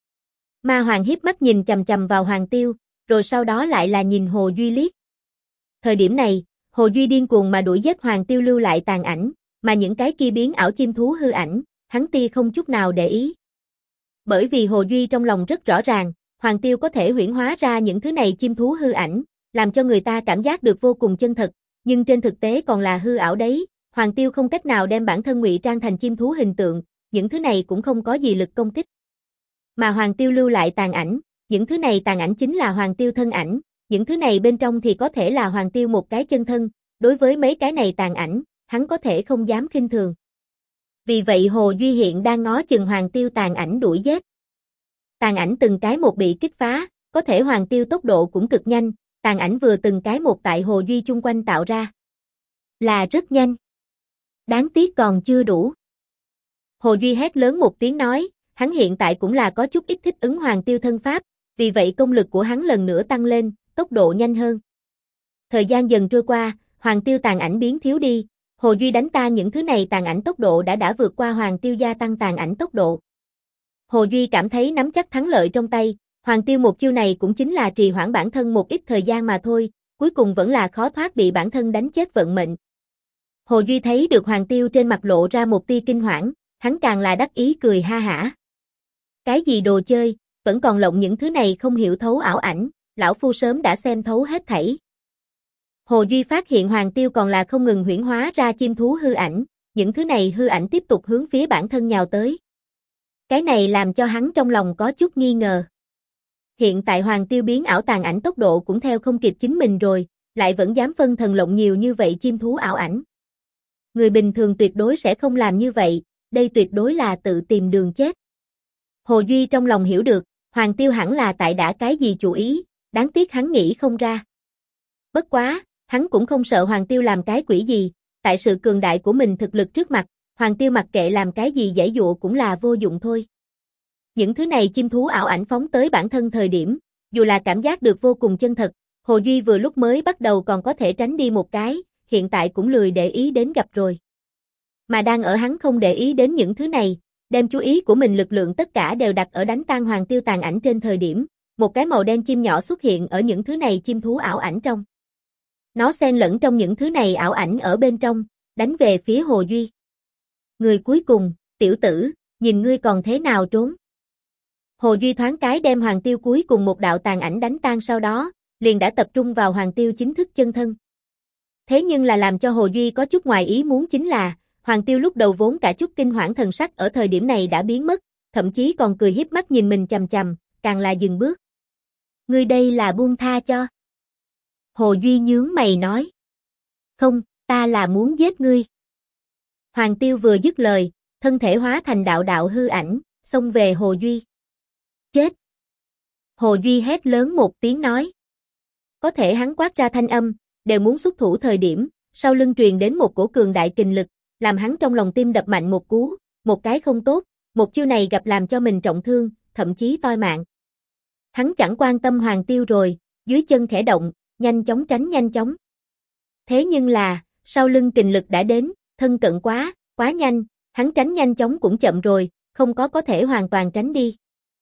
A: Ma Hoàng hiếp mắt nhìn chằm chằm vào Hoàng Tiêu, rồi sau đó lại là nhìn Hồ Duy liếc. Thời điểm này, Hồ Duy điên cuồng mà đuổi giết Hoàng Tiêu lưu lại tàn ảnh, mà những cái kia biến ảo chim thú hư ảnh, hắn tia không chút nào để ý. Bởi vì Hồ Duy trong lòng rất rõ ràng, Hoàng Tiêu có thể huyễn hóa ra những thứ này chim thú hư ảnh, làm cho người ta cảm giác được vô cùng chân thật, nhưng trên thực tế còn là hư ảo đấy. Hoàng Tiêu không cách nào đem bản thân ngụy trang thành chim thú hình tượng, những thứ này cũng không có gì lực công kích. Mà Hoàng Tiêu lưu lại tàn ảnh, những thứ này tàn ảnh chính là Hoàng Tiêu thân ảnh, những thứ này bên trong thì có thể là Hoàng Tiêu một cái chân thân, đối với mấy cái này tàn ảnh, hắn có thể không dám khinh thường. Vì vậy Hồ Duy hiện đang ngó chừng Hoàng Tiêu tàn ảnh đuổi giết. Tàn ảnh từng cái một bị kích phá, có thể Hoàng Tiêu tốc độ cũng cực nhanh, tàn ảnh vừa từng cái một tại Hồ Duy chung quanh tạo ra. Là rất nhanh. Đáng tiếc còn chưa đủ. Hồ Duy hét lớn một tiếng nói, hắn hiện tại cũng là có chút ít thích ứng Hoàng Tiêu thân pháp, vì vậy công lực của hắn lần nữa tăng lên, tốc độ nhanh hơn. Thời gian dần trôi qua, Hoàng Tiêu tàn ảnh biến thiếu đi, Hồ Duy đánh tan những thứ này tàn ảnh tốc độ đã vượt qua Hoàng Tiêu gia tăng tàn ảnh tốc độ. Hồ Duy cảm thấy nắm chắc thắng lợi trong tay, Hoàng Tiêu một chiêu này cũng chính là trì hoãn bản thân một ít thời gian mà thôi, cuối cùng vẫn là khó thoát bị bản thân đánh chết vận mệnh. Hồ Duy thấy được Hoàng Tiêu trên mặt lộ ra một tia kinh hoảng, hắn càng là đắc ý cười ha hả. Cái gì đồ chơi, vẫn còn lộng những thứ này không hiểu thấu ảo ảnh, lão phu sớm đã xem thấu hết thảy. Hồ Duy phát hiện Hoàng Tiêu còn là không ngừng huyễn hóa ra chim thú hư ảnh, những thứ này hư ảnh tiếp tục hướng phía bản thân nhào tới. Cái này làm cho hắn trong lòng có chút nghi ngờ. Hiện tại Hoàng Tiêu biến ảo tàn ảnh tốc độ cũng theo không kịp chính mình rồi, lại vẫn dám phân thần lộng nhiều như vậy chim thú ảo ảnh. Người bình thường tuyệt đối sẽ không làm như vậy, đây tuyệt đối là tự tìm đường chết. Hồ Duy trong lòng hiểu được, Hoàng Tiêu hẳn là tại đã cái gì chủ ý, đáng tiếc hắn nghĩ không ra. Bất quá, hắn cũng không sợ Hoàng Tiêu làm cái quỷ gì, tại sự cường đại của mình thực lực trước mặt, Hoàng Tiêu mặc kệ làm cái gì giãy giụa cũng là vô dụng thôi. Những thứ này chim thú ảo ảnh phóng tới bản thân thời điểm, dù là cảm giác được vô cùng chân thật, Hồ Duy vừa lúc mới bắt đầu còn có thể tránh đi một cái, hiện tại cũng lười để ý đến gặp rồi. Mà đang ở hắn không để ý đến những thứ này, đem chú ý của mình lực lượng tất cả đều đặt ở đánh tan Hoàng Tiêu tàn ảnh trên thời điểm, một cái màu đen chim nhỏ xuất hiện ở những thứ này chim thú ảo ảnh trong. Nó xen lẫn trong những thứ này ảo ảnh ở bên trong, đánh về phía Hồ Duy. Người cuối cùng, tiểu tử, nhìn ngươi còn thế nào trốn. Hồ Duy thoáng cái đem Hoàng Tiêu cuối cùng một đạo tàn ảnh đánh tan sau đó, liền đã tập trung vào Hoàng Tiêu chính thức chân thân. Thế nhưng là làm cho Hồ Duy có chút ngoài ý muốn chính là, Hoàng Tiêu lúc đầu vốn cả chút kinh hoảng thần sắc ở thời điểm này đã biến mất, thậm chí còn cười hiếp mắt nhìn mình chằm chằm, càng là dừng bước. Ngươi đây là buông tha cho. Hồ Duy nhướng mày nói. Không, ta là muốn giết ngươi. Hoàng Tiêu vừa dứt lời, thân thể hóa thành đạo đạo hư ảnh, xông về Hồ Duy. Chết! Hồ Duy hét lớn một tiếng nói. Có thể hắn quát ra thanh âm, đều muốn xuất thủ thời điểm, sau lưng truyền đến một cổ cường đại kình lực, làm hắn trong lòng tim đập mạnh một cú, một cái không tốt, một chiêu này gặp làm cho mình trọng thương, thậm chí toi mạng. Hắn chẳng quan tâm Hoàng Tiêu rồi, dưới chân khẽ động, nhanh chóng tránh nhanh chóng. Thế nhưng là, sau lưng kình lực đã đến, thân cận quá, quá nhanh, hắn tránh nhanh chóng cũng chậm rồi, không có thể hoàn toàn tránh đi.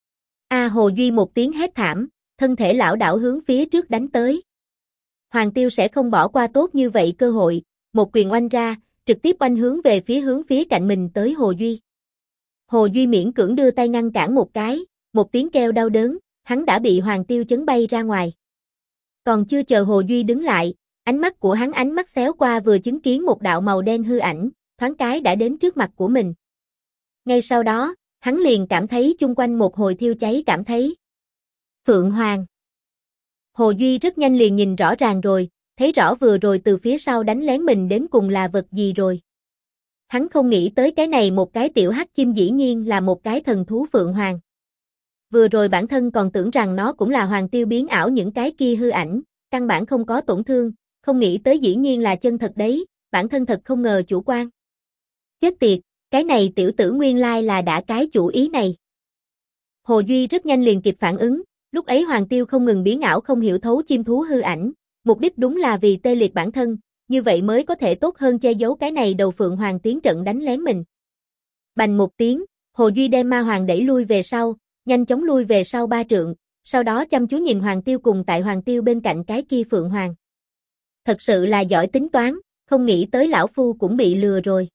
A: Hồ Duy một tiếng hét thảm, thân thể lảo đảo hướng phía trước đánh tới. Hoàng Tiêu sẽ không bỏ qua tốt như vậy cơ hội, một quyền oanh ra, trực tiếp oanh hướng về hướng phía cạnh mình tới Hồ Duy. Hồ Duy miễn cưỡng đưa tay ngăn cản một cái, một tiếng kêu đau đớn, hắn đã bị Hoàng Tiêu chấn bay ra ngoài. Còn chưa chờ Hồ Duy đứng lại, ánh mắt của hắn ánh mắt xéo qua vừa chứng kiến một đạo màu đen hư ảnh, thoáng cái đã đến trước mặt của mình. Ngay sau đó, hắn liền cảm thấy chung quanh một hồi thiêu cháy cảm thấy. Phượng Hoàng. Hồ Duy rất nhanh liền nhìn rõ ràng rồi, thấy rõ vừa rồi từ phía sau đánh lén mình đến cùng là vật gì rồi. Hắn không nghĩ tới cái này một cái tiểu hắc chim dĩ nhiên là một cái thần thú Phượng Hoàng. Vừa rồi bản thân còn tưởng rằng nó cũng là Hoàng Tiêu biến ảo những cái kia hư ảnh, căn bản không có tổn thương, không nghĩ tới dĩ nhiên là chân thật đấy, bản thân thật không ngờ chủ quan. Chết tiệt, cái này tiểu tử nguyên lai là đã cái chủ ý này. Hồ Duy rất nhanh liền kịp phản ứng, lúc ấy Hoàng Tiêu không ngừng biến ảo không hiểu thấu chim thú hư ảnh, mục đích đúng là vì tê liệt bản thân, như vậy mới có thể tốt hơn che giấu cái này đầu Phượng Hoàng tiến trận đánh lén mình. Bành một tiếng, Hồ Duy đem ma hoàng đẩy lui về sau, nhanh chóng lui về sau 3 trượng, sau đó chăm chú nhìn Hoàng Tiêu cùng tại Hoàng Tiêu bên cạnh cái kia Phượng Hoàng. Thật sự là giỏi tính toán, không nghĩ tới lão phu cũng bị lừa rồi.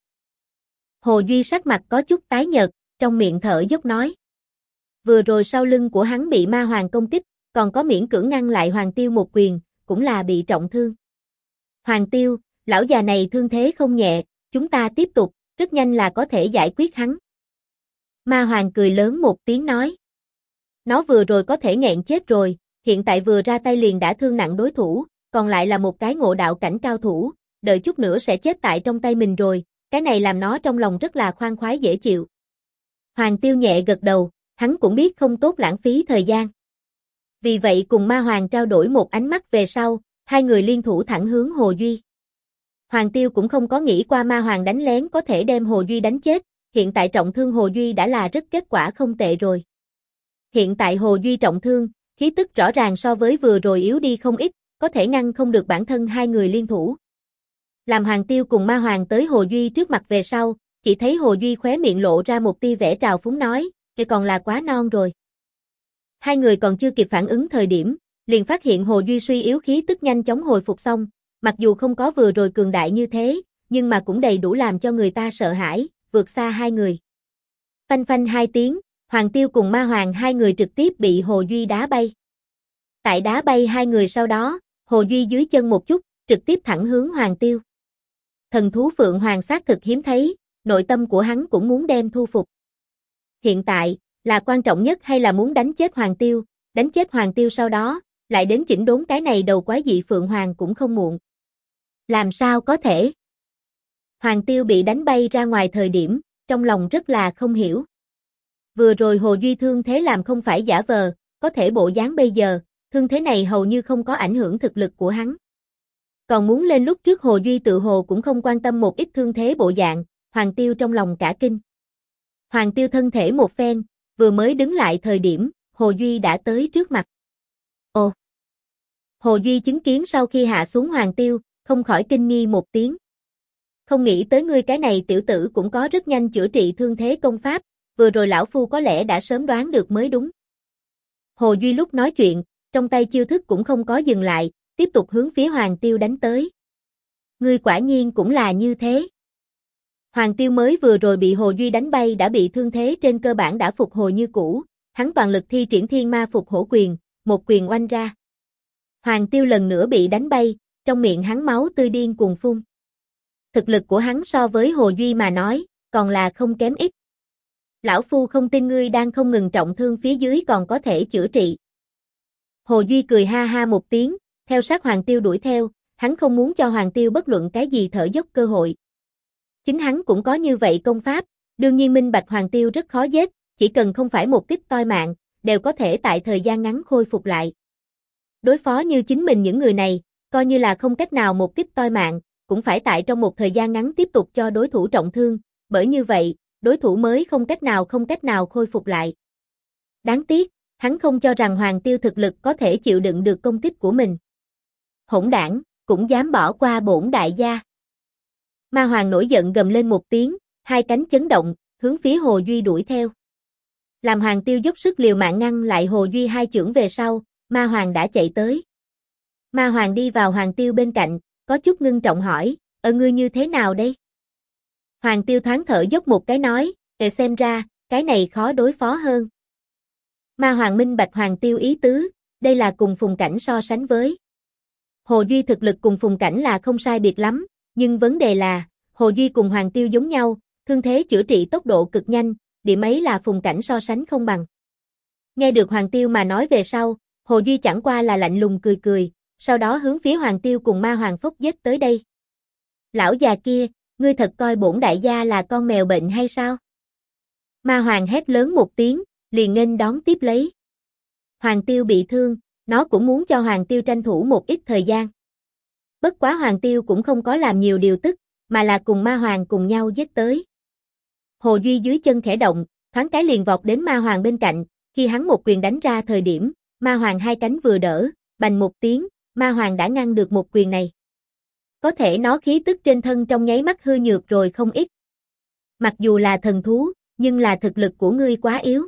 A: Hồ Duy sắc mặt có chút tái nhợt, trong miệng thở dốc nói. Vừa rồi sau lưng của hắn bị ma hoàng công kích, còn có miễn cưỡng ngăn lại Hoàng Tiêu một quyền, cũng là bị trọng thương. Hoàng Tiêu, lão già này thương thế không nhẹ, chúng ta tiếp tục, rất nhanh là có thể giải quyết hắn. Ma hoàng cười lớn một tiếng nói. Nó vừa rồi có thể nghẹn chết rồi, hiện tại vừa ra tay liền đã thương nặng đối thủ, còn lại là một cái ngộ đạo cảnh cao thủ, đợi chút nữa sẽ chết tại trong tay mình rồi, cái này làm nó trong lòng rất là khoan khoái dễ chịu. Hoàng Tiêu nhẹ gật đầu, hắn cũng biết không tốt lãng phí thời gian. Vì vậy cùng ma hoàng trao đổi một ánh mắt về sau, hai người liên thủ thẳng hướng Hồ Duy. Hoàng Tiêu cũng không có nghĩ qua ma hoàng đánh lén có thể đem Hồ Duy đánh chết, hiện tại trọng thương Hồ Duy đã là rất kết quả không tệ rồi. Hiện tại Hồ Duy trọng thương, khí tức rõ ràng so với vừa rồi yếu đi không ít, có thể ngăn không được bản thân hai người liên thủ. Làm Hoàng Tiêu cùng ma hoàng tới Hồ Duy trước mặt về sau, chỉ thấy Hồ Duy khóe miệng lộ ra một tia vẻ trào phúng nói, "Cái còn là quá non rồi." Hai người còn chưa kịp phản ứng thời điểm, liền phát hiện Hồ Duy suy yếu khí tức nhanh chóng hồi phục xong, mặc dù không có vừa rồi cường đại như thế, nhưng mà cũng đầy đủ làm cho người ta sợ hãi, vượt xa hai người. Phanh phanh hai tiếng, Hoàng Tiêu cùng ma hoàng hai người trực tiếp bị Hồ Duy đá bay. Tại đá bay hai người sau đó, Hồ Duy dưới chân một chút, trực tiếp thẳng hướng Hoàng Tiêu. Thần thú Phượng Hoàng xác thực hiếm thấy, nội tâm của hắn cũng muốn đem thu phục. Hiện tại, là quan trọng nhất hay là muốn đánh chết Hoàng Tiêu sau đó, lại đến chỉnh đốn cái này đầu quái dị Phượng Hoàng cũng không muộn. Làm sao có thể? Hoàng Tiêu bị đánh bay ra ngoài thời điểm, trong lòng rất là không hiểu. Vừa rồi Hồ Duy thương thế làm không phải giả vờ, có thể bộ dáng bây giờ, thương thế này hầu như không có ảnh hưởng thực lực của hắn. Còn muốn lên lúc trước Hồ Duy tự hồ cũng không quan tâm một ít thương thế bộ dạng, Hoàng Tiêu trong lòng cả kinh. Hoàng Tiêu thân thể một phen, vừa mới đứng lại thời điểm, Hồ Duy đã tới trước mặt. Ồ! Hồ Duy chứng kiến sau khi hạ xuống Hoàng Tiêu, không khỏi kinh nghi một tiếng. Không nghĩ tới ngươi cái này tiểu tử cũng có rất nhanh chữa trị thương thế công pháp, vừa rồi lão phu có lẽ đã sớm đoán được mới đúng. Hồ Duy lúc nói chuyện, trong tay chiêu thức cũng không có dừng lại, tiếp tục hướng phía Hoàng Tiêu đánh tới. Ngươi quả nhiên cũng là như thế. Hoàng Tiêu mới vừa rồi bị Hồ Duy đánh bay đã bị thương thế trên cơ bản đã phục hồi như cũ, hắn toàn lực thi triển Thiên Ma Phục Hổ Quyền, một quyền oanh ra. Hoàng Tiêu lần nữa bị đánh bay, trong miệng hắn máu tươi điên cuồng phun. Thực lực của hắn so với Hồ Duy mà nói, còn là không kém ít. Lão phu không tin ngươi đang không ngừng trọng thương phía dưới còn có thể chữa trị. Hồ Duy cười ha ha một tiếng, theo sát Hoàng Tiêu đuổi theo, hắn không muốn cho Hoàng Tiêu bất luận cái gì thở dốc cơ hội. Chính hắn cũng có như vậy công pháp, đương nhiên minh bạch Hoàng Tiêu rất khó giết, chỉ cần không phải một kích toi mạng, đều có thể tại thời gian ngắn khôi phục lại. Đối phó như chính mình những người này, coi như là không cách nào một kích toi mạng, cũng phải tại trong một thời gian ngắn tiếp tục cho đối thủ trọng thương, bởi như vậy, đối thủ mới không cách nào khôi phục lại. Đáng tiếc, hắn không cho rằng Hoàng Tiêu thực lực có thể chịu đựng được công kích của mình. Hỗn đảng, cũng dám bỏ qua bổn đại gia. Ma Hoàng nổi giận gầm lên một tiếng, hai cánh chấn động, hướng phía Hồ Duy đuổi theo. Làm Hoàng Tiêu dốc sức liều mạng ngăn lại Hồ Duy hai chưởng về sau, Ma Hoàng đã chạy tới. Ma Hoàng đi vào Hoàng Tiêu bên cạnh, có chút ngưng trọng hỏi, ngươi như thế nào đây? Hoàng Tiêu thoáng thở dốc một cái nói, xem ra, cái này khó đối phó hơn. Ma Hoàng minh bạch Hoàng Tiêu ý tứ, đây là cùng Phùng Cảnh so sánh với. Hồ Duy thực lực cùng Phùng Cảnh là không sai biệt lắm, nhưng vấn đề là, Hồ Duy cùng Hoàng Tiêu giống nhau, thương thế chữa trị tốc độ cực nhanh, điểm ấy là Phùng Cảnh so sánh không bằng. Nghe được Hoàng Tiêu mà nói về sau, Hồ Duy chẳng qua là lạnh lùng cười cười, sau đó hướng phía Hoàng Tiêu cùng Ma Hoàng phốc giết tới đây. Lão già kia, ngươi thật coi bổn đại gia là con mèo bệnh hay sao? Ma Hoàng hét lớn một tiếng, liền nghênh đón tiếp lấy. Hoàng Tiêu bị thương, nó cũng muốn cho Hoàng Tiêu tranh thủ một ít thời gian. Bất quá Hoàng Tiêu cũng không có làm nhiều điều tức, mà là cùng Ma Hoàng cùng nhau giết tới. Hồ Duy dưới chân khẽ động, thoáng cái liền vọt đến Ma Hoàng bên cạnh, khi hắn một quyền đánh ra thời điểm, Ma Hoàng hai cánh vừa đỡ, bành một tiếng, Ma Hoàng đã ngăn được một quyền này. Có thể nó khí tức trên thân trong nháy mắt hư nhược rồi không ít. Mặc dù là thần thú, nhưng là thực lực của ngươi quá yếu.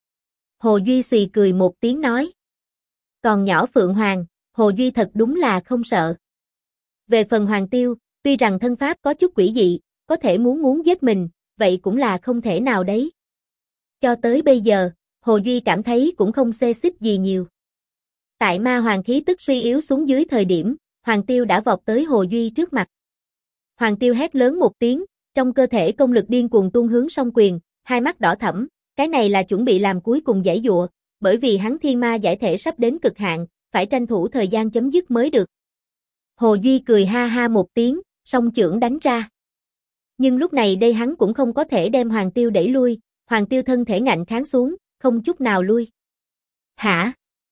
A: Hồ Duy xùy cười một tiếng nói. Còn nhỏ Phượng Hoàng, Hồ Duy thật đúng là không sợ. Về phần Hoàng Tiêu, tuy rằng thân pháp có chút quỷ dị, có thể muốn giết mình, vậy cũng là không thể nào đấy. Cho tới bây giờ, Hồ Duy cảm thấy cũng không xê xích gì nhiều. Tại Ma Hoàng khí tức suy yếu xuống dưới thời điểm, Hoàng Tiêu đã vọt tới Hồ Duy trước mặt. Hoàng Tiêu hét lớn một tiếng, trong cơ thể công lực điên cuồng tuôn hướng song quyền, hai mắt đỏ thẫm, cái này là chuẩn bị làm cuối cùng giãy giụa, bởi vì hắn thiên ma giải thể sắp đến cực hạn, phải tranh thủ thời gian chấm dứt mới được. Hồ Duy cười ha ha một tiếng, song chưởng đánh ra. Nhưng lúc này đây hắn cũng không có thể đem Hoàng Tiêu đẩy lui, Hoàng Tiêu thân thể ngạnh kháng xuống, không chút nào lui. Hả?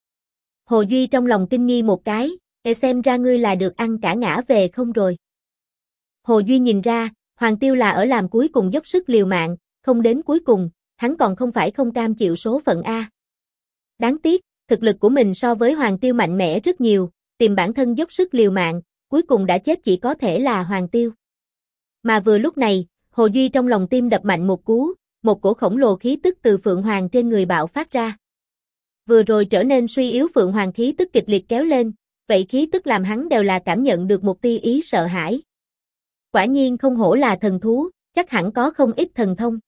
A: Hồ Duy trong lòng kinh nghi một cái, xem ra ngươi là được ăn cả ngã về không rồi. Hồ Duy nhìn ra, Hoàng Tiêu là ở làm cuối cùng dốc sức liều mạng, không đến cuối cùng, hắn còn không phải không cam chịu số phận A. Đáng tiếc, thực lực của mình so với Hoàng Tiêu mạnh mẽ rất nhiều, tìm bản thân dốc sức liều mạng, cuối cùng đã chết chỉ có thể là Hoàng Tiêu. Mà vừa lúc này, Hồ Duy trong lòng tim đập mạnh một cú, một cổ khổng lồ khí tức từ Phượng Hoàng trên người bạo phát ra. Vừa rồi trở nên suy yếu Phượng Hoàng khí tức kịch liệt kéo lên, vậy khí tức làm hắn đều là cảm nhận được một tia ý sợ hãi. Quả nhiên không hổ là thần thú, chắc hẳn có không ít thần thông.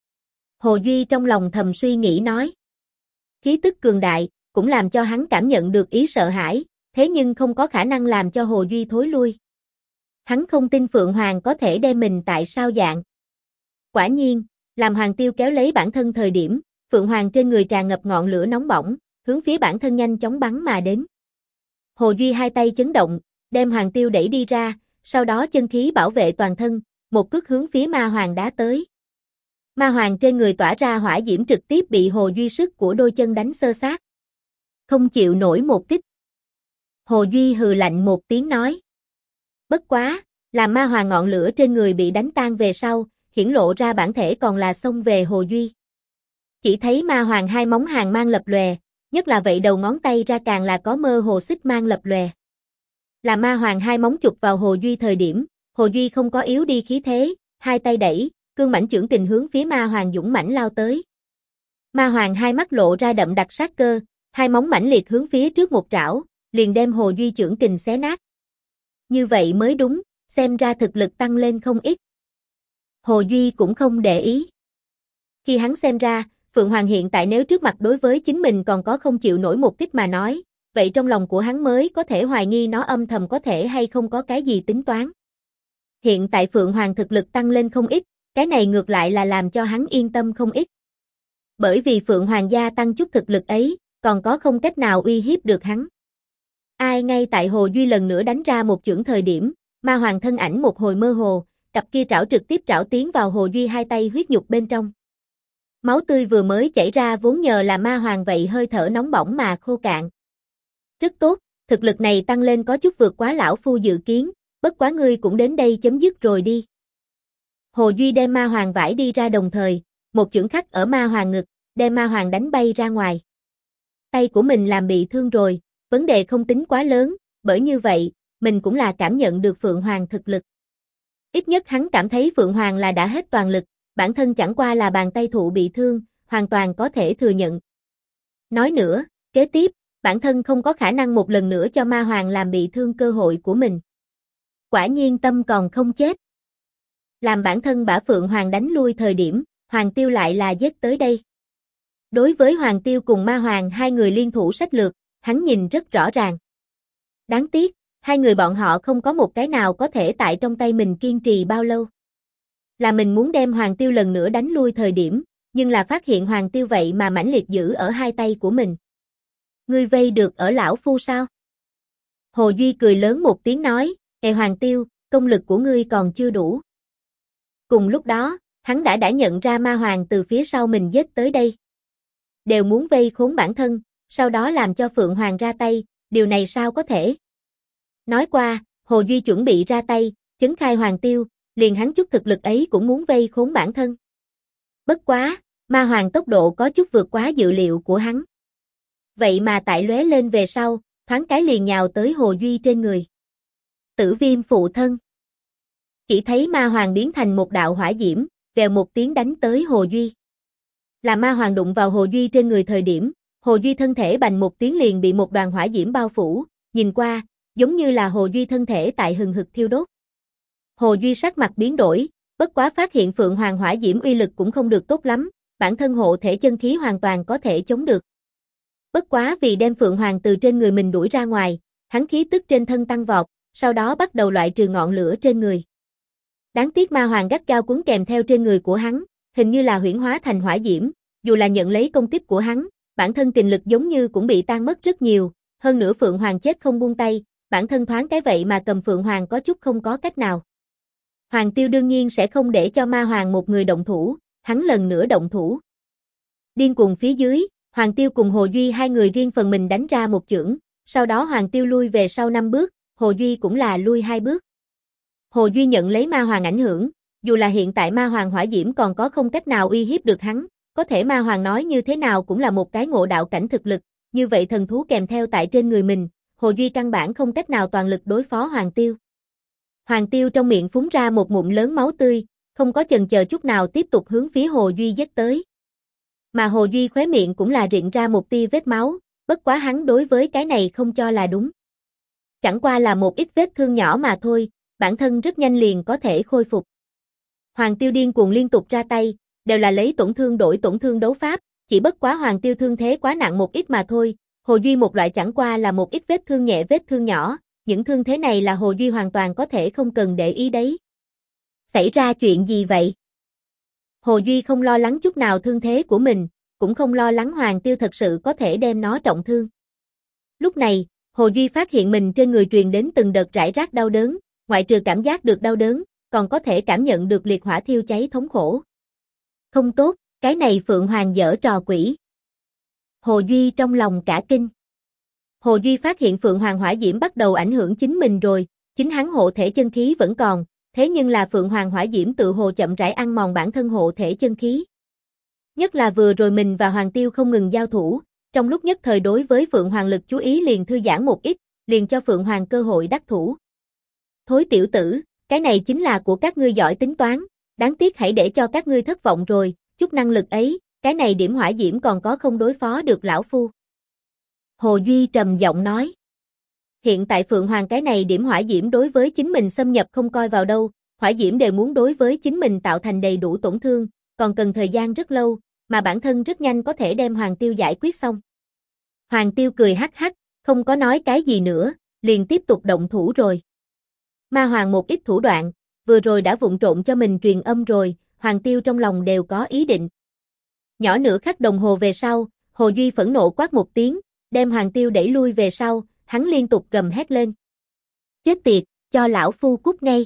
A: Hồ Duy trong lòng thầm suy nghĩ nói. Khí tức cường đại, cũng làm cho hắn cảm nhận được ý sợ hãi, thế nhưng không có khả năng làm cho Hồ Duy thối lui. Hắn không tin Phượng Hoàng có thể đem mình tại sao dạng. Quả nhiên, làm Hoàng Tiêu kéo lấy bản thân thời điểm, Phượng Hoàng trên người tràn ngập ngọn lửa nóng bỏng, hướng phía bản thân nhanh chóng bắn mà đến. Hồ Duy hai tay chấn động, đem Hoàng Tiêu đẩy đi ra, sau đó chân khí bảo vệ toàn thân, một cước hướng phía Ma Hoàng đá tới. Ma Hoàng trên người tỏa ra hỏa diễm trực tiếp bị Hồ Duy sức của đôi chân đánh xơ xác. Không chịu nổi một kích. Hồ Duy hừ lạnh một tiếng nói. Bất quá, làm Ma Hoàng ngọn lửa trên người bị đánh tan về sau, hiển lộ ra bản thể còn là xông về Hồ Duy. Chỉ thấy Ma Hoàng hai móng hàn mang lập lòe, nhất là vậy đầu ngón tay ra càng là có mơ hồ xích mang lập lòe. Là Ma Hoàng hai móng chụp vào Hồ Duy thời điểm, Hồ Duy không có yếu đi khí thế, hai tay đẩy, cương mãnh chưởng kình hướng phía Ma Hoàng dũng mãnh lao tới. Ma Hoàng hai mắt lộ ra đậm đặc sát cơ, hai móng mãnh liệt hướng phía trước một trảo, liền đem Hồ Duy chưởng kình xé nát. Như vậy mới đúng, xem ra thực lực tăng lên không ít. Hồ Duy cũng không để ý. Khi hắn xem ra, Phượng Hoàng hiện tại nếu trước mặt đối với chính mình còn có không chịu nổi một kích mà nói, vậy trong lòng của hắn mới có thể hoài nghi nó âm thầm có thể hay không có cái gì tính toán. Hiện tại Phượng Hoàng thực lực tăng lên không ít, cái này ngược lại là làm cho hắn yên tâm không ít. Bởi vì Phượng Hoàng gia tăng chút thực lực ấy, còn có không cách nào uy hiếp được hắn. Ai ngay tại Hồ Duy lần nữa đánh ra một chưởng thời điểm, Ma Hoàng thân ảnh một hồi mơ hồ, cặp kia trảo trực tiếp trảo tiến vào Hồ Duy hai tay huyết nhục bên trong. Máu tươi vừa mới chảy ra vốn nhờ là Ma Hoàng vậy hơi thở nóng bỏng mà khô cạn. Rất tốt, thực lực này tăng lên có chút vượt quá lão phu dự kiến, bất quá ngươi cũng đến đây chấm dứt rồi đi. Hồ Duy đem Ma Hoàng vải đi ra đồng thời, một chưởng khắc ở Ma Hoàng ngực, đem Ma Hoàng đánh bay ra ngoài. Tay của mình làm bị thương rồi, vấn đề không tính quá lớn, bởi như vậy, mình cũng là cảm nhận được Phượng Hoàng thực lực. Ít nhất hắn cảm thấy Phượng Hoàng là đã hết toàn lực, bản thân chẳng qua là bàn tay thụ bị thương, hoàn toàn có thể thừa nhận. Nói nữa, kế tiếp, bản thân không có khả năng một lần nữa cho Ma Hoàng làm bị thương cơ hội của mình. Quả nhiên tâm còn không chết. Làm bản thân bả Phượng Hoàng đánh lui thời điểm, Hoàng Tiêu lại là giết tới đây. Đối với Hoàng Tiêu cùng Ma Hoàng hai người liên thủ sách lược, hắn nhìn rất rõ ràng. Đáng tiếc, hai người bọn họ không có một cái nào có thể tại trong tay mình kiên trì bao lâu. Là mình muốn đem Hoàng Tiêu lần nữa đánh lui thời điểm, nhưng là phát hiện Hoàng Tiêu vậy mà mãnh liệt giữ ở hai tay của mình. Ngươi vây được ở lão phu sao? Hồ Duy cười lớn một tiếng nói, Hoàng Tiêu, công lực của ngươi còn chưa đủ. Cùng lúc đó, hắn đã nhận ra Ma Hoàng từ phía sau mình giết tới đây. Đều muốn vây khốn bản thân, sau đó làm cho Phượng Hoàng ra tay, điều này sao có thể? Nói qua, Hồ Duy chuẩn bị ra tay, chấn khai Hoàng Tiêu, liền hắn chút thực lực ấy cũng muốn vây khốn bản thân. Bất quá, ma hoàng tốc độ có chút vượt quá dự liệu của hắn. Vậy mà tại lóe lên về sau, thoáng cái liền nhào tới Hồ Duy trên người. Tử viêm phụ thân. Chỉ thấy ma hoàng biến thành một đạo hỏa diễm, vèo một tiếng đánh tới Hồ Duy. Là ma hoàng đụng vào Hồ Duy trên người thời điểm, Hồ Duy thân thể bành một tiếng liền bị một đoàn hỏa diễm bao phủ, nhìn qua, giống như là Hồ Duy thân thể tại hừng hực thiêu đốt. Hồ Duy sắc mặt biến đổi, bất quá phát hiện Phượng Hoàng hỏa diễm uy lực cũng không được tốt lắm, bản thân hộ thể chân khí hoàn toàn có thể chống được. Bất quá vì đem Phượng Hoàng từ trên người mình đuổi ra ngoài, hắn khí tức trên thân tăng vọt, sau đó bắt đầu loại trừ ngọn lửa trên người. Đáng tiếc ma hoàng gắt gao quấn kèm theo trên người của hắn, hình như là huyễn hóa thành hỏa diễm, dù là nhận lấy công kích của hắn, bản thân tình lực giống như cũng bị tan mất rất nhiều, hơn nữa Phượng Hoàng chết không buông tay, bản thân thoáng cái vậy mà cầm Phượng Hoàng có chút không có cách nào. Hoàng Tiêu đương nhiên sẽ không để cho ma hoàng một người động thủ, hắn lần nữa động thủ. Điên cuồng phía dưới, Hoàng Tiêu cùng Hồ Duy hai người riêng phần mình đánh ra một chưởng, sau đó Hoàng Tiêu lui về sau 5 bước, Hồ Duy cũng là lui 2 bước. Hồ Duy nhận lấy ma hoàng ảnh hưởng, dù là hiện tại ma hoàng hỏa diễm còn có không cách nào uy hiếp được hắn, có thể ma hoàng nói như thế nào cũng là một cái ngộ đạo cảnh thực lực, như vậy thần thú kèm theo tại trên người mình, Hồ Duy căn bản không cách nào toàn lực đối phó Hoàng Tiêu. Hoàng Tiêu trong miệng phúng ra một ngụm lớn máu tươi, không có chần chờ chút nào tiếp tục hướng phía Hồ Duy giết tới. Mà Hồ Duy khóe miệng cũng là rịn ra một tia vết máu, bất quá hắn đối với cái này không cho là đúng. Chẳng qua là một ít vết thương nhỏ mà thôi, bản thân rất nhanh liền có thể khôi phục. Hoàng Tiêu điên cuồng liên tục ra tay, đều là lấy tổn thương đổi tổn thương đấu pháp, chỉ bất quá Hoàng Tiêu thương thế quá nặng một ít mà thôi, Hồ Duy một loại chẳng qua là một ít vết thương nhẹ vết thương nhỏ, những thương thế này là Hồ Duy hoàn toàn có thể không cần để ý đấy. Xảy ra chuyện gì vậy? Hồ Duy không lo lắng chút nào thương thế của mình, cũng không lo lắng Hoàng Tiêu thật sự có thể đem nó trọng thương. Lúc này, Hồ Duy phát hiện mình trên người truyền đến từng đợt rải rác đau đớn, ngoại trừ cảm giác được đau đớn, còn có thể cảm nhận được liệt hỏa thiêu cháy thống khổ. Không tốt, cái này Phượng Hoàng giở trò quỷ. Hồ Duy trong lòng cả kinh. Hồ Duy phát hiện Phượng Hoàng hỏa diễm bắt đầu ảnh hưởng chính mình rồi, chính hắn hộ thể chân khí vẫn còn, thế nhưng là Phượng Hoàng hỏa diễm tự hồ chậm rãi ăn mòn bản thân hộ thể chân khí. Nhất là vừa rồi mình và Hoàng Tiêu không ngừng giao thủ, trong lúc nhất thời đối với Phượng Hoàng lực chú ý liền thư giãn một ít, liền cho Phượng Hoàng cơ hội đắc thủ. Thối tiểu tử, cái này chính là của các ngươi giỏi tính toán, đáng tiếc hãy để cho các ngươi thất vọng rồi, chút năng lực ấy, cái này điểm hỏa diễm còn có không đối phó được lão phu. Hồ Duy trầm giọng nói. Hiện tại Phượng Hoàng cái này điểm hỏa diễm đối với chính mình xâm nhập không coi vào đâu, hỏa diễm đều muốn đối với chính mình tạo thành đầy đủ tổn thương, còn cần thời gian rất lâu, mà bản thân rất nhanh có thể đem Hoàng Tiêu giải quyết xong. Hoàng Tiêu cười hắc hắc, không có nói cái gì nữa, liền tiếp tục động thủ rồi. Ma Hoàng một ít thủ đoạn, vừa rồi đã vụng trộn cho mình truyền âm rồi, Hoàng Tiêu trong lòng đều có ý định. Nhỏ nửa khắc đồng hồ về sau, Hồ Duy phẫn nộ quát một tiếng, đem Hoàng Tiêu đẩy lui về sau, hắn liên tục gầm hét lên. Chết tiệt, cho lão phu cút ngay.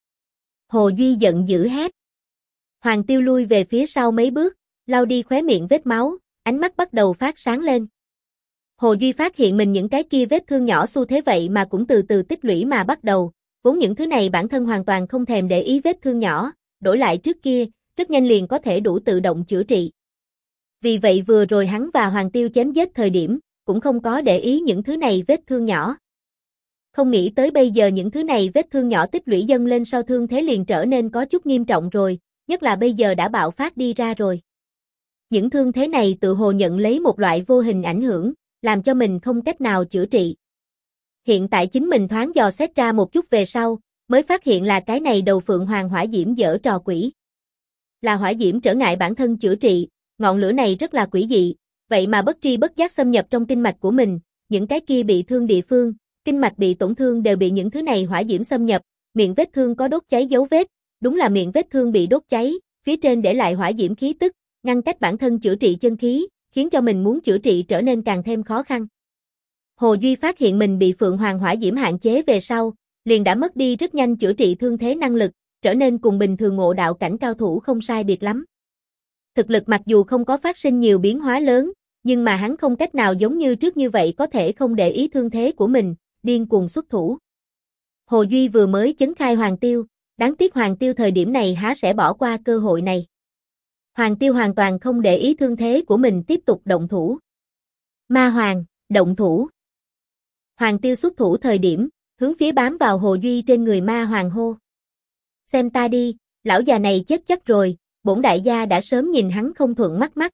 A: Hồ Duy giận dữ hét. Hoàng Tiêu lui về phía sau mấy bước, lau đi khóe miệng vết máu, ánh mắt bắt đầu phát sáng lên. Hồ Duy phát hiện mình những cái kia vết thương nhỏ xu thế vậy mà cũng từ từ tích lũy mà bắt đầu, vốn những thứ này bản thân hoàn toàn không thèm để ý vết thương nhỏ, đổi lại trước kia, rất nhanh liền có thể đủ tự động chữa trị. Vì vậy vừa rồi hắn và Hoàng Tiêu chém giết thời điểm, cũng không có để ý những thứ này vết thương nhỏ. Không nghĩ tới bây giờ những thứ này vết thương nhỏ tích lũy dâng lên sau thương thế liền trở nên có chút nghiêm trọng rồi, nhất là bây giờ đã bạo phát đi ra rồi. Những thương thế này tự hồ nhận lấy một loại vô hình ảnh hưởng, làm cho mình không cách nào chữa trị. Hiện tại chính mình thoáng dò xét ra một chút về sau, mới phát hiện là cái này đầu Phượng Hoàng hỏa diễm giở trò quỷ. Là hỏa diễm trở ngại bản thân chữa trị, ngọn lửa này rất là quỷ dị, vậy mà bất tri bất giác xâm nhập trong kinh mạch của mình, những cái kia bị thương địa phương, kinh mạch bị tổn thương đều bị những thứ này hỏa diễm xâm nhập, miệng vết thương có đốt cháy dấu vết, đúng là miệng vết thương bị đốt cháy, phía trên để lại hỏa diễm khí tức, ngăn cách bản thân chữa trị chân khí, khiến cho mình muốn chữa trị trở nên càng thêm khó khăn. Hồ Duy phát hiện mình bị Phượng Hoàng hỏa diễm hạn chế về sau, liền đã mất đi rất nhanh chữa trị thương thế năng lực, trở nên cùng bình thường ngộ đạo cảnh cao thủ không sai biệt lắm. Thực lực mặc dù không có phát sinh nhiều biến hóa lớn, nhưng mà hắn không cách nào giống như trước như vậy có thể không để ý thương thế của mình, điên cuồng xuất thủ. Hồ Duy vừa mới chấn khai Hoàng Tiêu, đáng tiếc Hoàng Tiêu thời điểm này há sẽ bỏ qua cơ hội này. Hoàng Tiêu hoàn toàn không để ý thương thế của mình tiếp tục động thủ. Ma Hoàng, động thủ. Hoàng Tiêu xuất thủ thời điểm, hướng phía bám vào Hồ Duy trên người Ma Hoàng hô. Xem ta đi, lão già này chết chắc rồi, bổn đại gia đã sớm nhìn hắn không thuận mắt mắt.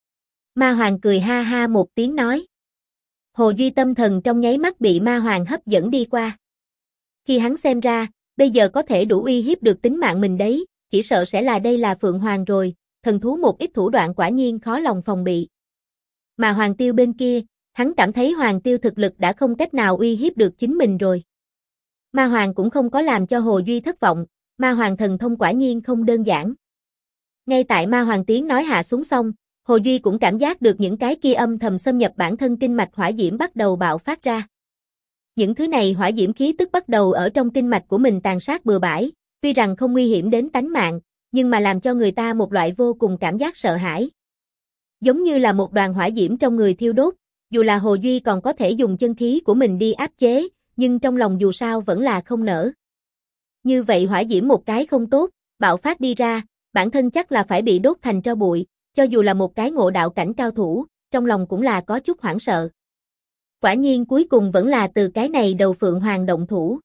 A: Ma Hoàng cười ha ha một tiếng nói. Hồ Duy tâm thần trong nháy mắt bị Ma Hoàng hấp dẫn đi qua. Khi hắn xem ra, bây giờ có thể đủ uy hiếp được tính mạng mình đấy, chỉ sợ sẽ là đây là Phượng Hoàng rồi, thần thú một ít thủ đoạn quả nhiên khó lòng phòng bị. Mà Hoàng Tiêu bên kia, hắn cảm thấy Hoàng Tiêu thực lực đã không cách nào uy hiếp được chính mình rồi. Ma Hoàng cũng không có làm cho Hồ Duy thất vọng, Ma Hoàng thần thông quả nhiên không đơn giản. Ngay tại Ma Hoàng tiếng nói hạ xuống xong, Hồ Duy cũng cảm giác được những cái kia âm thầm xâm nhập bản thân kinh mạch hỏa diễm bắt đầu bạo phát ra. Những thứ này hỏa diễm khí tức bắt đầu ở trong kinh mạch của mình tàn sát bừa bãi, tuy rằng không nguy hiểm đến tánh mạng, nhưng mà làm cho người ta một loại vô cùng cảm giác sợ hãi. Giống như là một đoàn hỏa diễm trong người thiêu đốt, dù là Hồ Duy còn có thể dùng chân khí của mình đi áp chế, nhưng trong lòng dù sao vẫn là không nỡ. Như vậy hỏa diễm một cái không tốt, bạo phát đi ra, bản thân chắc là phải bị đốt thành tro bụi, cho dù là một cái ngộ đạo cảnh cao thủ, trong lòng cũng là có chút hoảng sợ. Quả nhiên cuối cùng vẫn là từ cái này đầu Phượng Hoàng động thủ.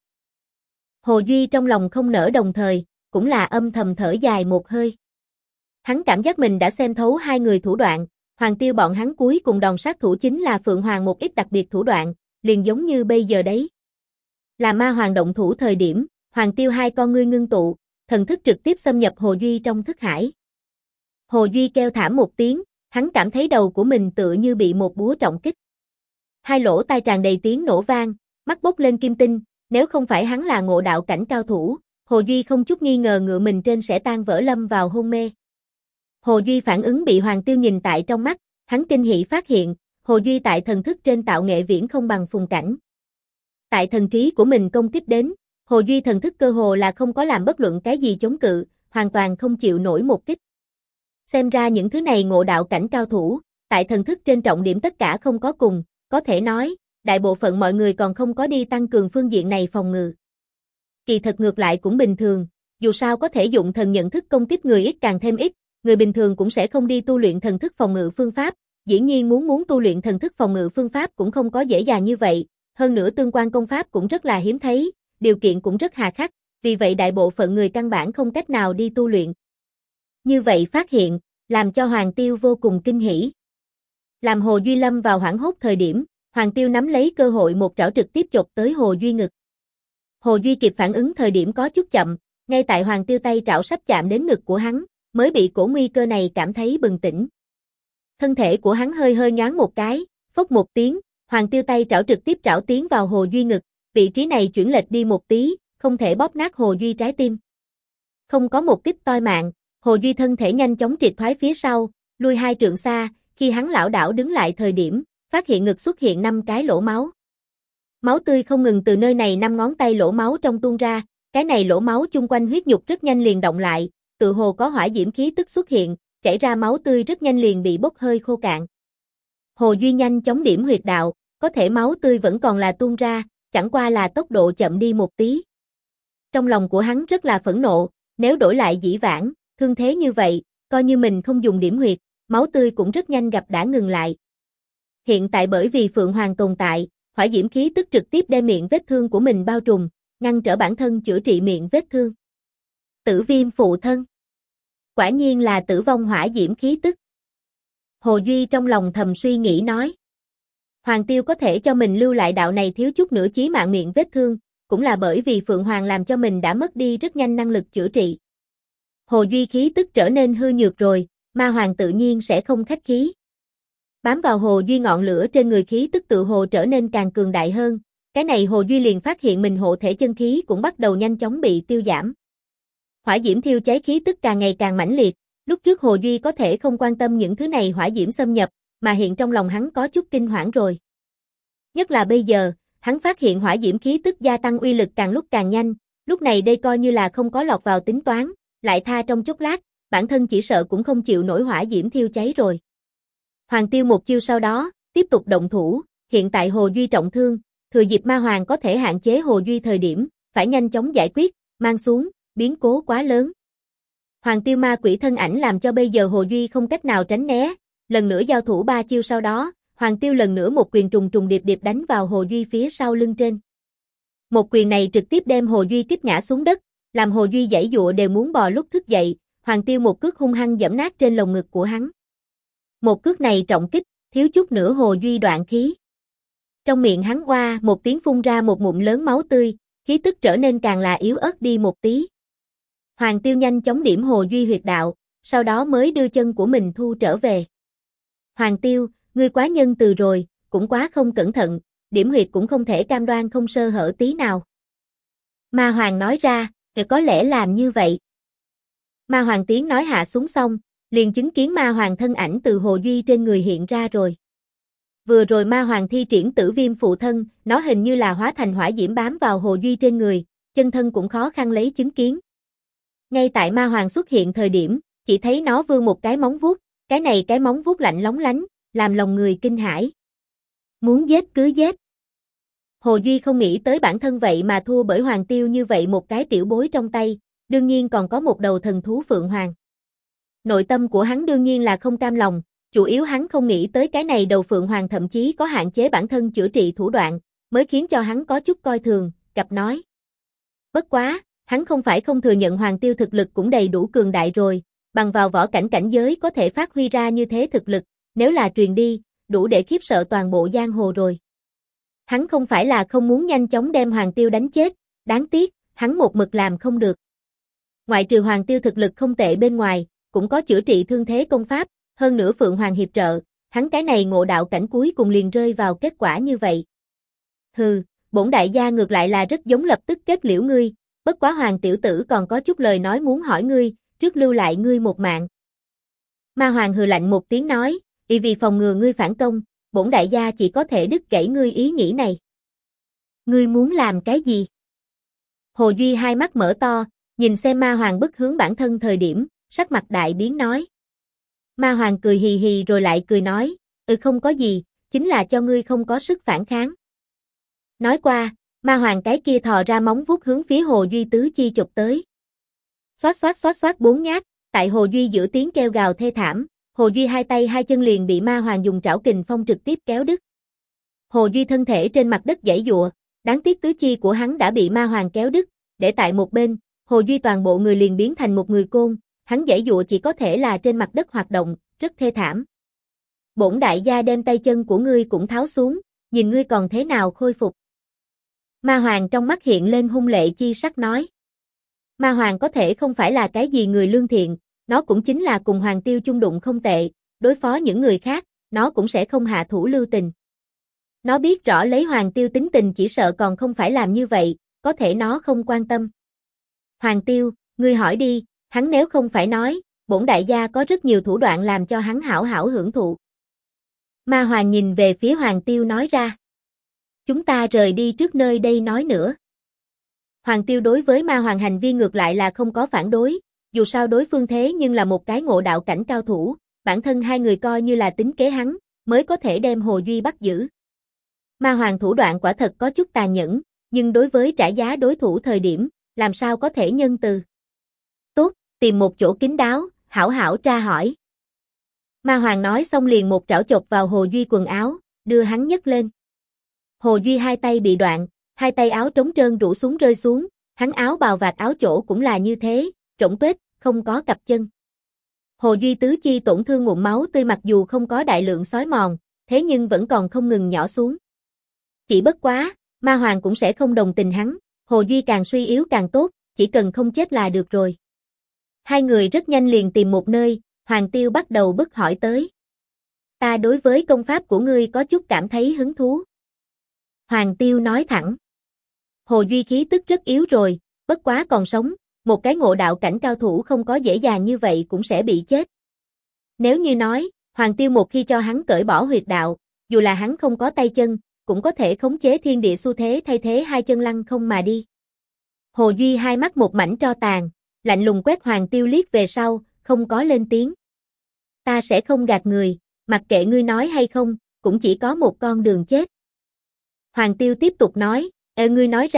A: Hồ Duy trong lòng không nỡ đồng thời, cũng là âm thầm thở dài một hơi. Hắn cảm giác mình đã xem thấu hai người thủ đoạn, Hoàng Tiêu bọn hắn cuối cùng đòn sát thủ chính là Phượng Hoàng một ít đặc biệt thủ đoạn, liền giống như bây giờ đấy. Là Ma Hoàng động thủ thời điểm, Hoàng Tiêu hai con ngươi ngưng tụ, thần thức trực tiếp xâm nhập Hồ Duy trong thức hải. Hồ Duy kêu thảm một tiếng, hắn cảm thấy đầu của mình tựa như bị một búa trọng kích. Hai lỗ tai tràn đầy tiếng nổ vang, mắt bốc lên kim tinh, nếu không phải hắn là ngộ đạo cảnh cao thủ, Hồ Duy không chút nghi ngờ ngựa mình trên sẽ tan vỡ lâm vào hôn mê. Hồ Duy phản ứng bị Hoàng Tiêu nhìn tại trong mắt, hắn kinh hỉ phát hiện, Hồ Duy tại thần thức trên tạo nghệ viễn không bằng Phùng Cảnh. Tại thần trí của mình công kích đến, Hồ Duy thần thức cơ hồ là không có làm bất luận cái gì chống cự, hoàn toàn không chịu nổi một kích. Xem ra những thứ này ngộ đạo cảnh cao thủ, tại thần thức trên trọng điểm tất cả không có cùng, có thể nói, đại bộ phận mọi người còn không có đi tăng cường phương diện này phòng ngự. Kỳ thật ngược lại cũng bình thường, dù sao có thể dụng thần nhận thức công kích người ít càng thêm ít, người bình thường cũng sẽ không đi tu luyện thần thức phòng ngự phương pháp, dĩ nhiên muốn tu luyện thần thức phòng ngự phương pháp cũng không có dễ dàng như vậy, hơn nữa tương quan công pháp cũng rất là hiếm thấy, điều kiện cũng rất hà khắc, vì vậy đại bộ phận người căn bản không cách nào đi tu luyện. Như vậy phát hiện, làm cho Hoàng Tiêu vô cùng kinh hỉ. Làm Hồ Duy lâm vào hoảng hốt thời điểm, Hoàng Tiêu nắm lấy cơ hội một trảo trực tiếp chộp tới Hồ Duy ngực. Hồ Duy kịp phản ứng thời điểm có chút chậm, ngay tại Hoàng Tiêu tay trảo sắp chạm đến ngực của hắn, mới bị cổ nguy cơ này cảm thấy bừng tỉnh. Thân thể của hắn hơi hơi nhoáng một cái, phốc một tiếng, Hoàng Tiêu tay trảo trực tiếp trảo tiến vào Hồ Duy ngực, vị trí này chuyển lệch đi một tí, không thể bóp nát Hồ Duy trái tim. Không có một kích toi mạng, Hồ Duy thân thể nhanh chóng triệt thoái phía sau, lui 2 trượng xa, khi hắn lảo đảo đứng lại thời điểm, phát hiện ngực xuất hiện 5 cái lỗ máu. Máu tươi không ngừng từ nơi này 5 ngón tay lỗ máu trong tuôn ra, cái này lỗ máu chung quanh huyết nhục rất nhanh liền động lại, tự hồ có hỏa diễm khí tức xuất hiện, chảy ra máu tươi rất nhanh liền bị bốc hơi khô cạn. Hồ Duy nhanh chóng điểm huyệt đạo, có thể máu tươi vẫn còn là tuôn ra, chẳng qua là tốc độ chậm đi một tí. Trong lòng của hắn rất là phẫn nộ, nếu đổi lại dĩ vãng, thương thế như vậy, coi như mình không dùng điểm huyệt, máu tươi cũng rất nhanh gặp đã ngừng lại. Hiện tại bởi vì Phượng Hoàng tồn tại, hỏa diễm khí tức trực tiếp đem miệng vết thương của mình bao trùm, ngăn trở bản thân chữa trị miệng vết thương. Tử viêm phụ thân. Quả nhiên là tử vong hỏa diễm khí tức. Hồ Duy trong lòng thầm suy nghĩ nói. Hoàng Tiêu có thể cho mình lưu lại đạo này thiếu chút nữa chí mạng miệng vết thương, cũng là bởi vì Phượng Hoàng làm cho mình đã mất đi rất nhanh năng lực chữa trị. Hồ Duy khí tức trở nên hư nhược rồi, Ma Hoàng tự nhiên sẽ không khách khí. Bám vào Hồ Duy ngọn lửa trên người khí tức tự hồ trở nên càng cường đại hơn, cái này Hồ Duy liền phát hiện mình hộ thể chân khí cũng bắt đầu nhanh chóng bị tiêu giảm. Hỏa diễm thiêu cháy khí tức càng ngày càng mãnh liệt, lúc trước Hồ Duy có thể không quan tâm những thứ này hỏa diễm xâm nhập, mà hiện trong lòng hắn có chút kinh hoảng rồi. Nhất là bây giờ, hắn phát hiện hỏa diễm khí tức gia tăng uy lực càng lúc càng nhanh, lúc này đây coi như là không có lọt vào tính toán, lại tha trong chốc lát, bản thân chỉ sợ cũng không chịu nổi hỏa diễm thiêu cháy rồi. Hoàng Tiêu một chiêu sau đó, tiếp tục động thủ, hiện tại Hồ Duy trọng thương, thừa dịp Ma Hoàng có thể hạn chế Hồ Duy thời điểm, phải nhanh chóng giải quyết, mang xuống, biến cố quá lớn. Hoàng Tiêu ma quỷ thân ảnh làm cho bây giờ Hồ Duy không cách nào tránh né, lần nữa giao thủ 3 chiêu sau đó, Hoàng Tiêu lần nữa một quyền trùng trùng điệp điệp đánh vào Hồ Duy phía sau lưng trên. Một quyền này trực tiếp đem Hồ Duy kích ngã xuống đất, làm Hồ Duy giãy giụa đều muốn bò lúc thức dậy, Hoàng Tiêu một cước hung hăng giẫm nát trên lồng ngực của hắn. Một cước này trọng kích, thiếu chút nữa Hồ Duy đoạn khí. Trong miệng hắn oa một tiếng phun ra một ngụm lớn máu tươi, khí tức trở nên càng là yếu ớt đi một tí. Hoàng Tiêu nhanh chóng điểm Hồ Duy huyệt đạo, sau đó mới đưa chân của mình thu trở về. Hoàng Tiêu, ngươi quá nhân từ rồi, cũng quá không cẩn thận, điểm huyệt cũng không thể cam đoan không sơ hở tí nào. Ma Hoàng nói ra, có lẽ làm như vậy. Ma Hoàng tiếng nói hạ xuống xong, liền chứng kiến Ma Hoàng thân ảnh từ Hồ Duy trên người hiện ra rồi. Vừa rồi Ma Hoàng thi triển tử viêm phụ thân, nó hình như là hóa thành hỏa diễm bám vào Hồ Duy trên người, chân thân cũng khó khăn lấy chứng kiến. Ngay tại Ma Hoàng xuất hiện thời điểm, chỉ thấy nó vươn một cái móng vuốt, cái này cái móng vuốt lạnh lóng lánh, làm lòng người kinh hãi. Muốn giết cứ giết. Hồ Duy không nghĩ tới bản thân vậy mà thua bởi Hoàng Tiêu như vậy một cái tiểu bối trong tay, đương nhiên còn có một đầu thần thú Phượng Hoàng. Nội tâm của hắn đương nhiên là không cam lòng, chủ yếu hắn không nghĩ tới cái này đầu Phượng Hoàng thậm chí có hạn chế bản thân chữa trị thủ đoạn, mới khiến cho hắn có chút coi thường, cặp nói. Bất quá, hắn không phải không thừa nhận Hoàng Tiêu thực lực cũng đầy đủ cường đại rồi, bằng vào võ cảnh cảnh giới có thể phát huy ra như thế thực lực, nếu là truyền đi, đủ để khiếp sợ toàn bộ giang hồ rồi. Hắn không phải là không muốn nhanh chóng đem Hoàng Tiêu đánh chết, đáng tiếc, hắn một mực làm không được. Ngoại trừ Hoàng Tiêu thực lực không tệ bên ngoài, cũng có chữa trị thương thế công pháp, hơn nữa Phượng Hoàng hiệp trợ, hắn cái này ngộ đạo cảnh cuối cùng liền rơi vào kết quả như vậy. Hừ, bổn đại gia ngược lại là rất giống lập tức kết liễu ngươi, bất quá Hoàng tiểu tử còn có chút lời nói muốn hỏi ngươi, trước lưu lại ngươi một mạng. Ma Hoàng hừ lạnh một tiếng nói, vì phòng ngừa ngươi phản công, bổn đại gia chỉ có thể đứt gãy ngươi ý nghĩ này. Ngươi muốn làm cái gì? Hồ Duy hai mắt mở to, nhìn xem Ma Hoàng bức hướng bản thân thời điểm, sắc mặt đại biến nói. Ma Hoàng cười hì hì rồi lại cười nói, không có gì, chính là cho ngươi không có sức phản kháng. Nói qua, Ma Hoàng cái kia thò ra móng vuốt hướng phía Hồ Duy tứ chi chụp tới. Xoát xoát 4 nhát, tại Hồ Duy giữa tiếng kêu gào thê thảm, Hồ Duy hai tay hai chân liền bị Ma Hoàng dùng trảo kình phong trực tiếp kéo đứt. Hồ Duy thân thể trên mặt đất giãy giụa, đáng tiếc tứ chi của hắn đã bị Ma Hoàng kéo đứt, để tại một bên, Hồ Duy toàn bộ người liền biến thành một người côn, hắn giãy giụa chỉ có thể là trên mặt đất hoạt động, rất thê thảm. Bổn đại gia đem tay chân của ngươi cũng tháo xuống, nhìn ngươi còn thế nào khôi phục. Ma Hoàng trong mắt hiện lên hung lệ chi sắc nói. Ma Hoàng có thể không phải là cái gì người lương thiện, nó cũng chính là cùng Hoàng Tiêu chung đụng không tệ, đối phó những người khác, nó cũng sẽ không hạ thủ lưu tình. Nó biết rõ lấy Hoàng Tiêu tính tình chỉ sợ còn không phải làm như vậy, có thể nó không quan tâm. Hoàng Tiêu, ngươi hỏi đi, hắn nếu không phải nói, bổn đại gia có rất nhiều thủ đoạn làm cho hắn hảo hảo hưởng thụ. Ma Hoàng nhìn về phía Hoàng Tiêu nói ra. Chúng ta rời đi trước nơi đây nói nữa. Hoàng Tiêu đối với Ma Hoàng hành vi ngược lại là không có phản đối, dù sao đối phương thế nhưng là một cái ngộ đạo cảnh cao thủ, bản thân hai người coi như là tính kế hắn, mới có thể đem Hồ Duy bắt giữ. Ma Hoàng thủ đoạn quả thật có chút tàn nhẫn, nhưng đối với trả giá đối thủ thời điểm, làm sao có thể nhân từ. Tốt, tìm một chỗ kín đáo, hảo hảo tra hỏi. Ma Hoàng nói xong liền một trảo chộp vào Hồ Duy quần áo, đưa hắn nhấc lên. Hồ Duy hai tay bị đoạn, hai tay áo trống trơn rũ xuống rơi xuống, hắn áo bào vạt áo chỗ cũng là như thế, rỗng tuếch, không có cặp chân. Hồ Duy tứ chi tổn thương ngụm máu tươi mặc dù không có đại lượng xói mòn, thế nhưng vẫn còn không ngừng nhỏ xuống. Chỉ bất quá, Ma Hoàng cũng sẽ không đồng tình hắn, Hồ Duy càng suy yếu càng tốt, chỉ cần không chết là được rồi. Hai người rất nhanh liền tìm một nơi, Hoàng Tiêu bắt đầu bức hỏi tới. Ta đối với công pháp của ngươi có chút cảm thấy hứng thú. Hoàng Tiêu nói thẳng. Hồ Duy khí tức rất yếu rồi, bất quá còn sống, một cái ngộ đạo cảnh cao thủ không có dễ dàng như vậy cũng sẽ bị chết. Nếu như nói, Hoàng Tiêu một khi cho hắn cởi bỏ huyệt đạo, dù là hắn không có tay chân, cũng có thể khống chế thiên địa xu thế thay thế hai chân lăng không mà đi. Hồ Duy hai mắt một mảnh tro tàn, lạnh lùng quét Hoàng Tiêu liếc về sau, không có lên tiếng. Ta sẽ không gạt người, mặc kệ ngươi nói hay không, cũng chỉ có một con đường chết. Hoàng Tiêu tiếp tục nói, ngươi nói ra,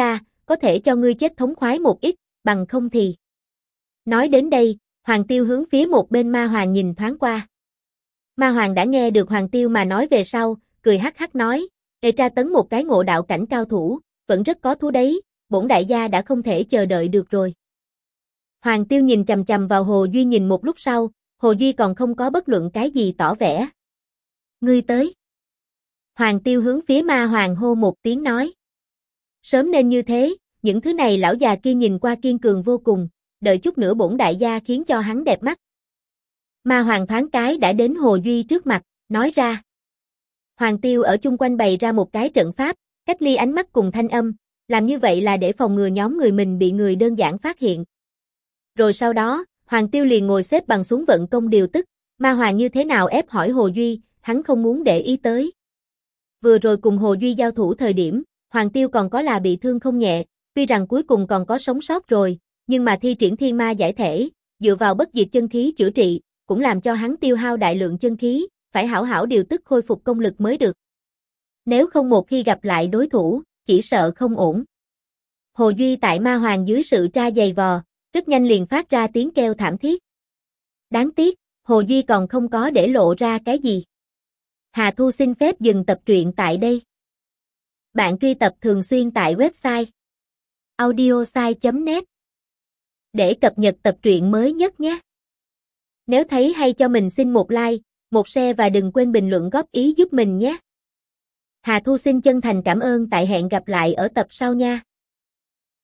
A: có thể cho ngươi chết thống khoái một ít, bằng không thì. Nói đến đây, Hoàng Tiêu hướng phía một bên Ma Hoàng nhìn thoáng qua. Ma Hoàng đã nghe được Hoàng Tiêu mà nói về sau, cười hắc hắc nói, tra tấn một cái ngộ đạo cảnh cao thủ, vẫn rất có thú đấy, bổn đại gia đã không thể chờ đợi được rồi. Hoàng Tiêu nhìn chằm chằm vào Hồ Duy nhìn một lúc sau, Hồ Duy còn không có bất luận cái gì tỏ vẻ. Ngươi tới. Hoàng Tiêu hướng phía Ma Hoàng hô một tiếng nói. Sớm nên như thế, những thứ này lão già kia nhìn qua kiên cường vô cùng, đợi chút nữa bổn đại gia khiến cho hắn đẹp mắt. Ma Hoàng thoáng cái đã đến Hồ Duy trước mặt, nói ra. Hoàng Tiêu ở chung quanh bày ra một cái trận pháp, cách ly ánh mắt cùng thanh âm, làm như vậy là để phòng ngừa nhóm người mình bị người đơn giản phát hiện. Rồi sau đó, Hoàng Tiêu liền ngồi xếp bằng xuống vận công điều tức, Ma Hoàng như thế nào ép hỏi Hồ Duy, hắn không muốn để ý tới. Vừa rồi cùng Hồ Duy giao thủ thời điểm, Hoàng Tiêu còn có là bị thương không nhẹ, tuy rằng cuối cùng còn có sống sót rồi, nhưng mà thi triển thiên ma giải thể, dựa vào bất diệt chân khí chữa trị, cũng làm cho hắn tiêu hao đại lượng chân khí, phải hảo hảo điều tức khôi phục công lực mới được. Nếu không một khi gặp lại đối thủ, chỉ sợ không ổn. Hồ Duy tại Ma Hoàng dưới sự tra giày vò, rất nhanh liền phát ra tiếng kêu thảm thiết. Đáng tiếc, Hồ Duy còn không có để lộ ra cái gì. Hà Thu xin phép dừng tập truyện tại đây. Bạn truy tập thường xuyên tại website audiosai.net để cập nhật tập truyện mới nhất nhé. Nếu thấy hay cho mình xin một like, một share và đừng quên bình luận góp ý giúp mình nhé. Hà Thu xin chân thành cảm ơn tại hẹn gặp lại ở tập sau nha.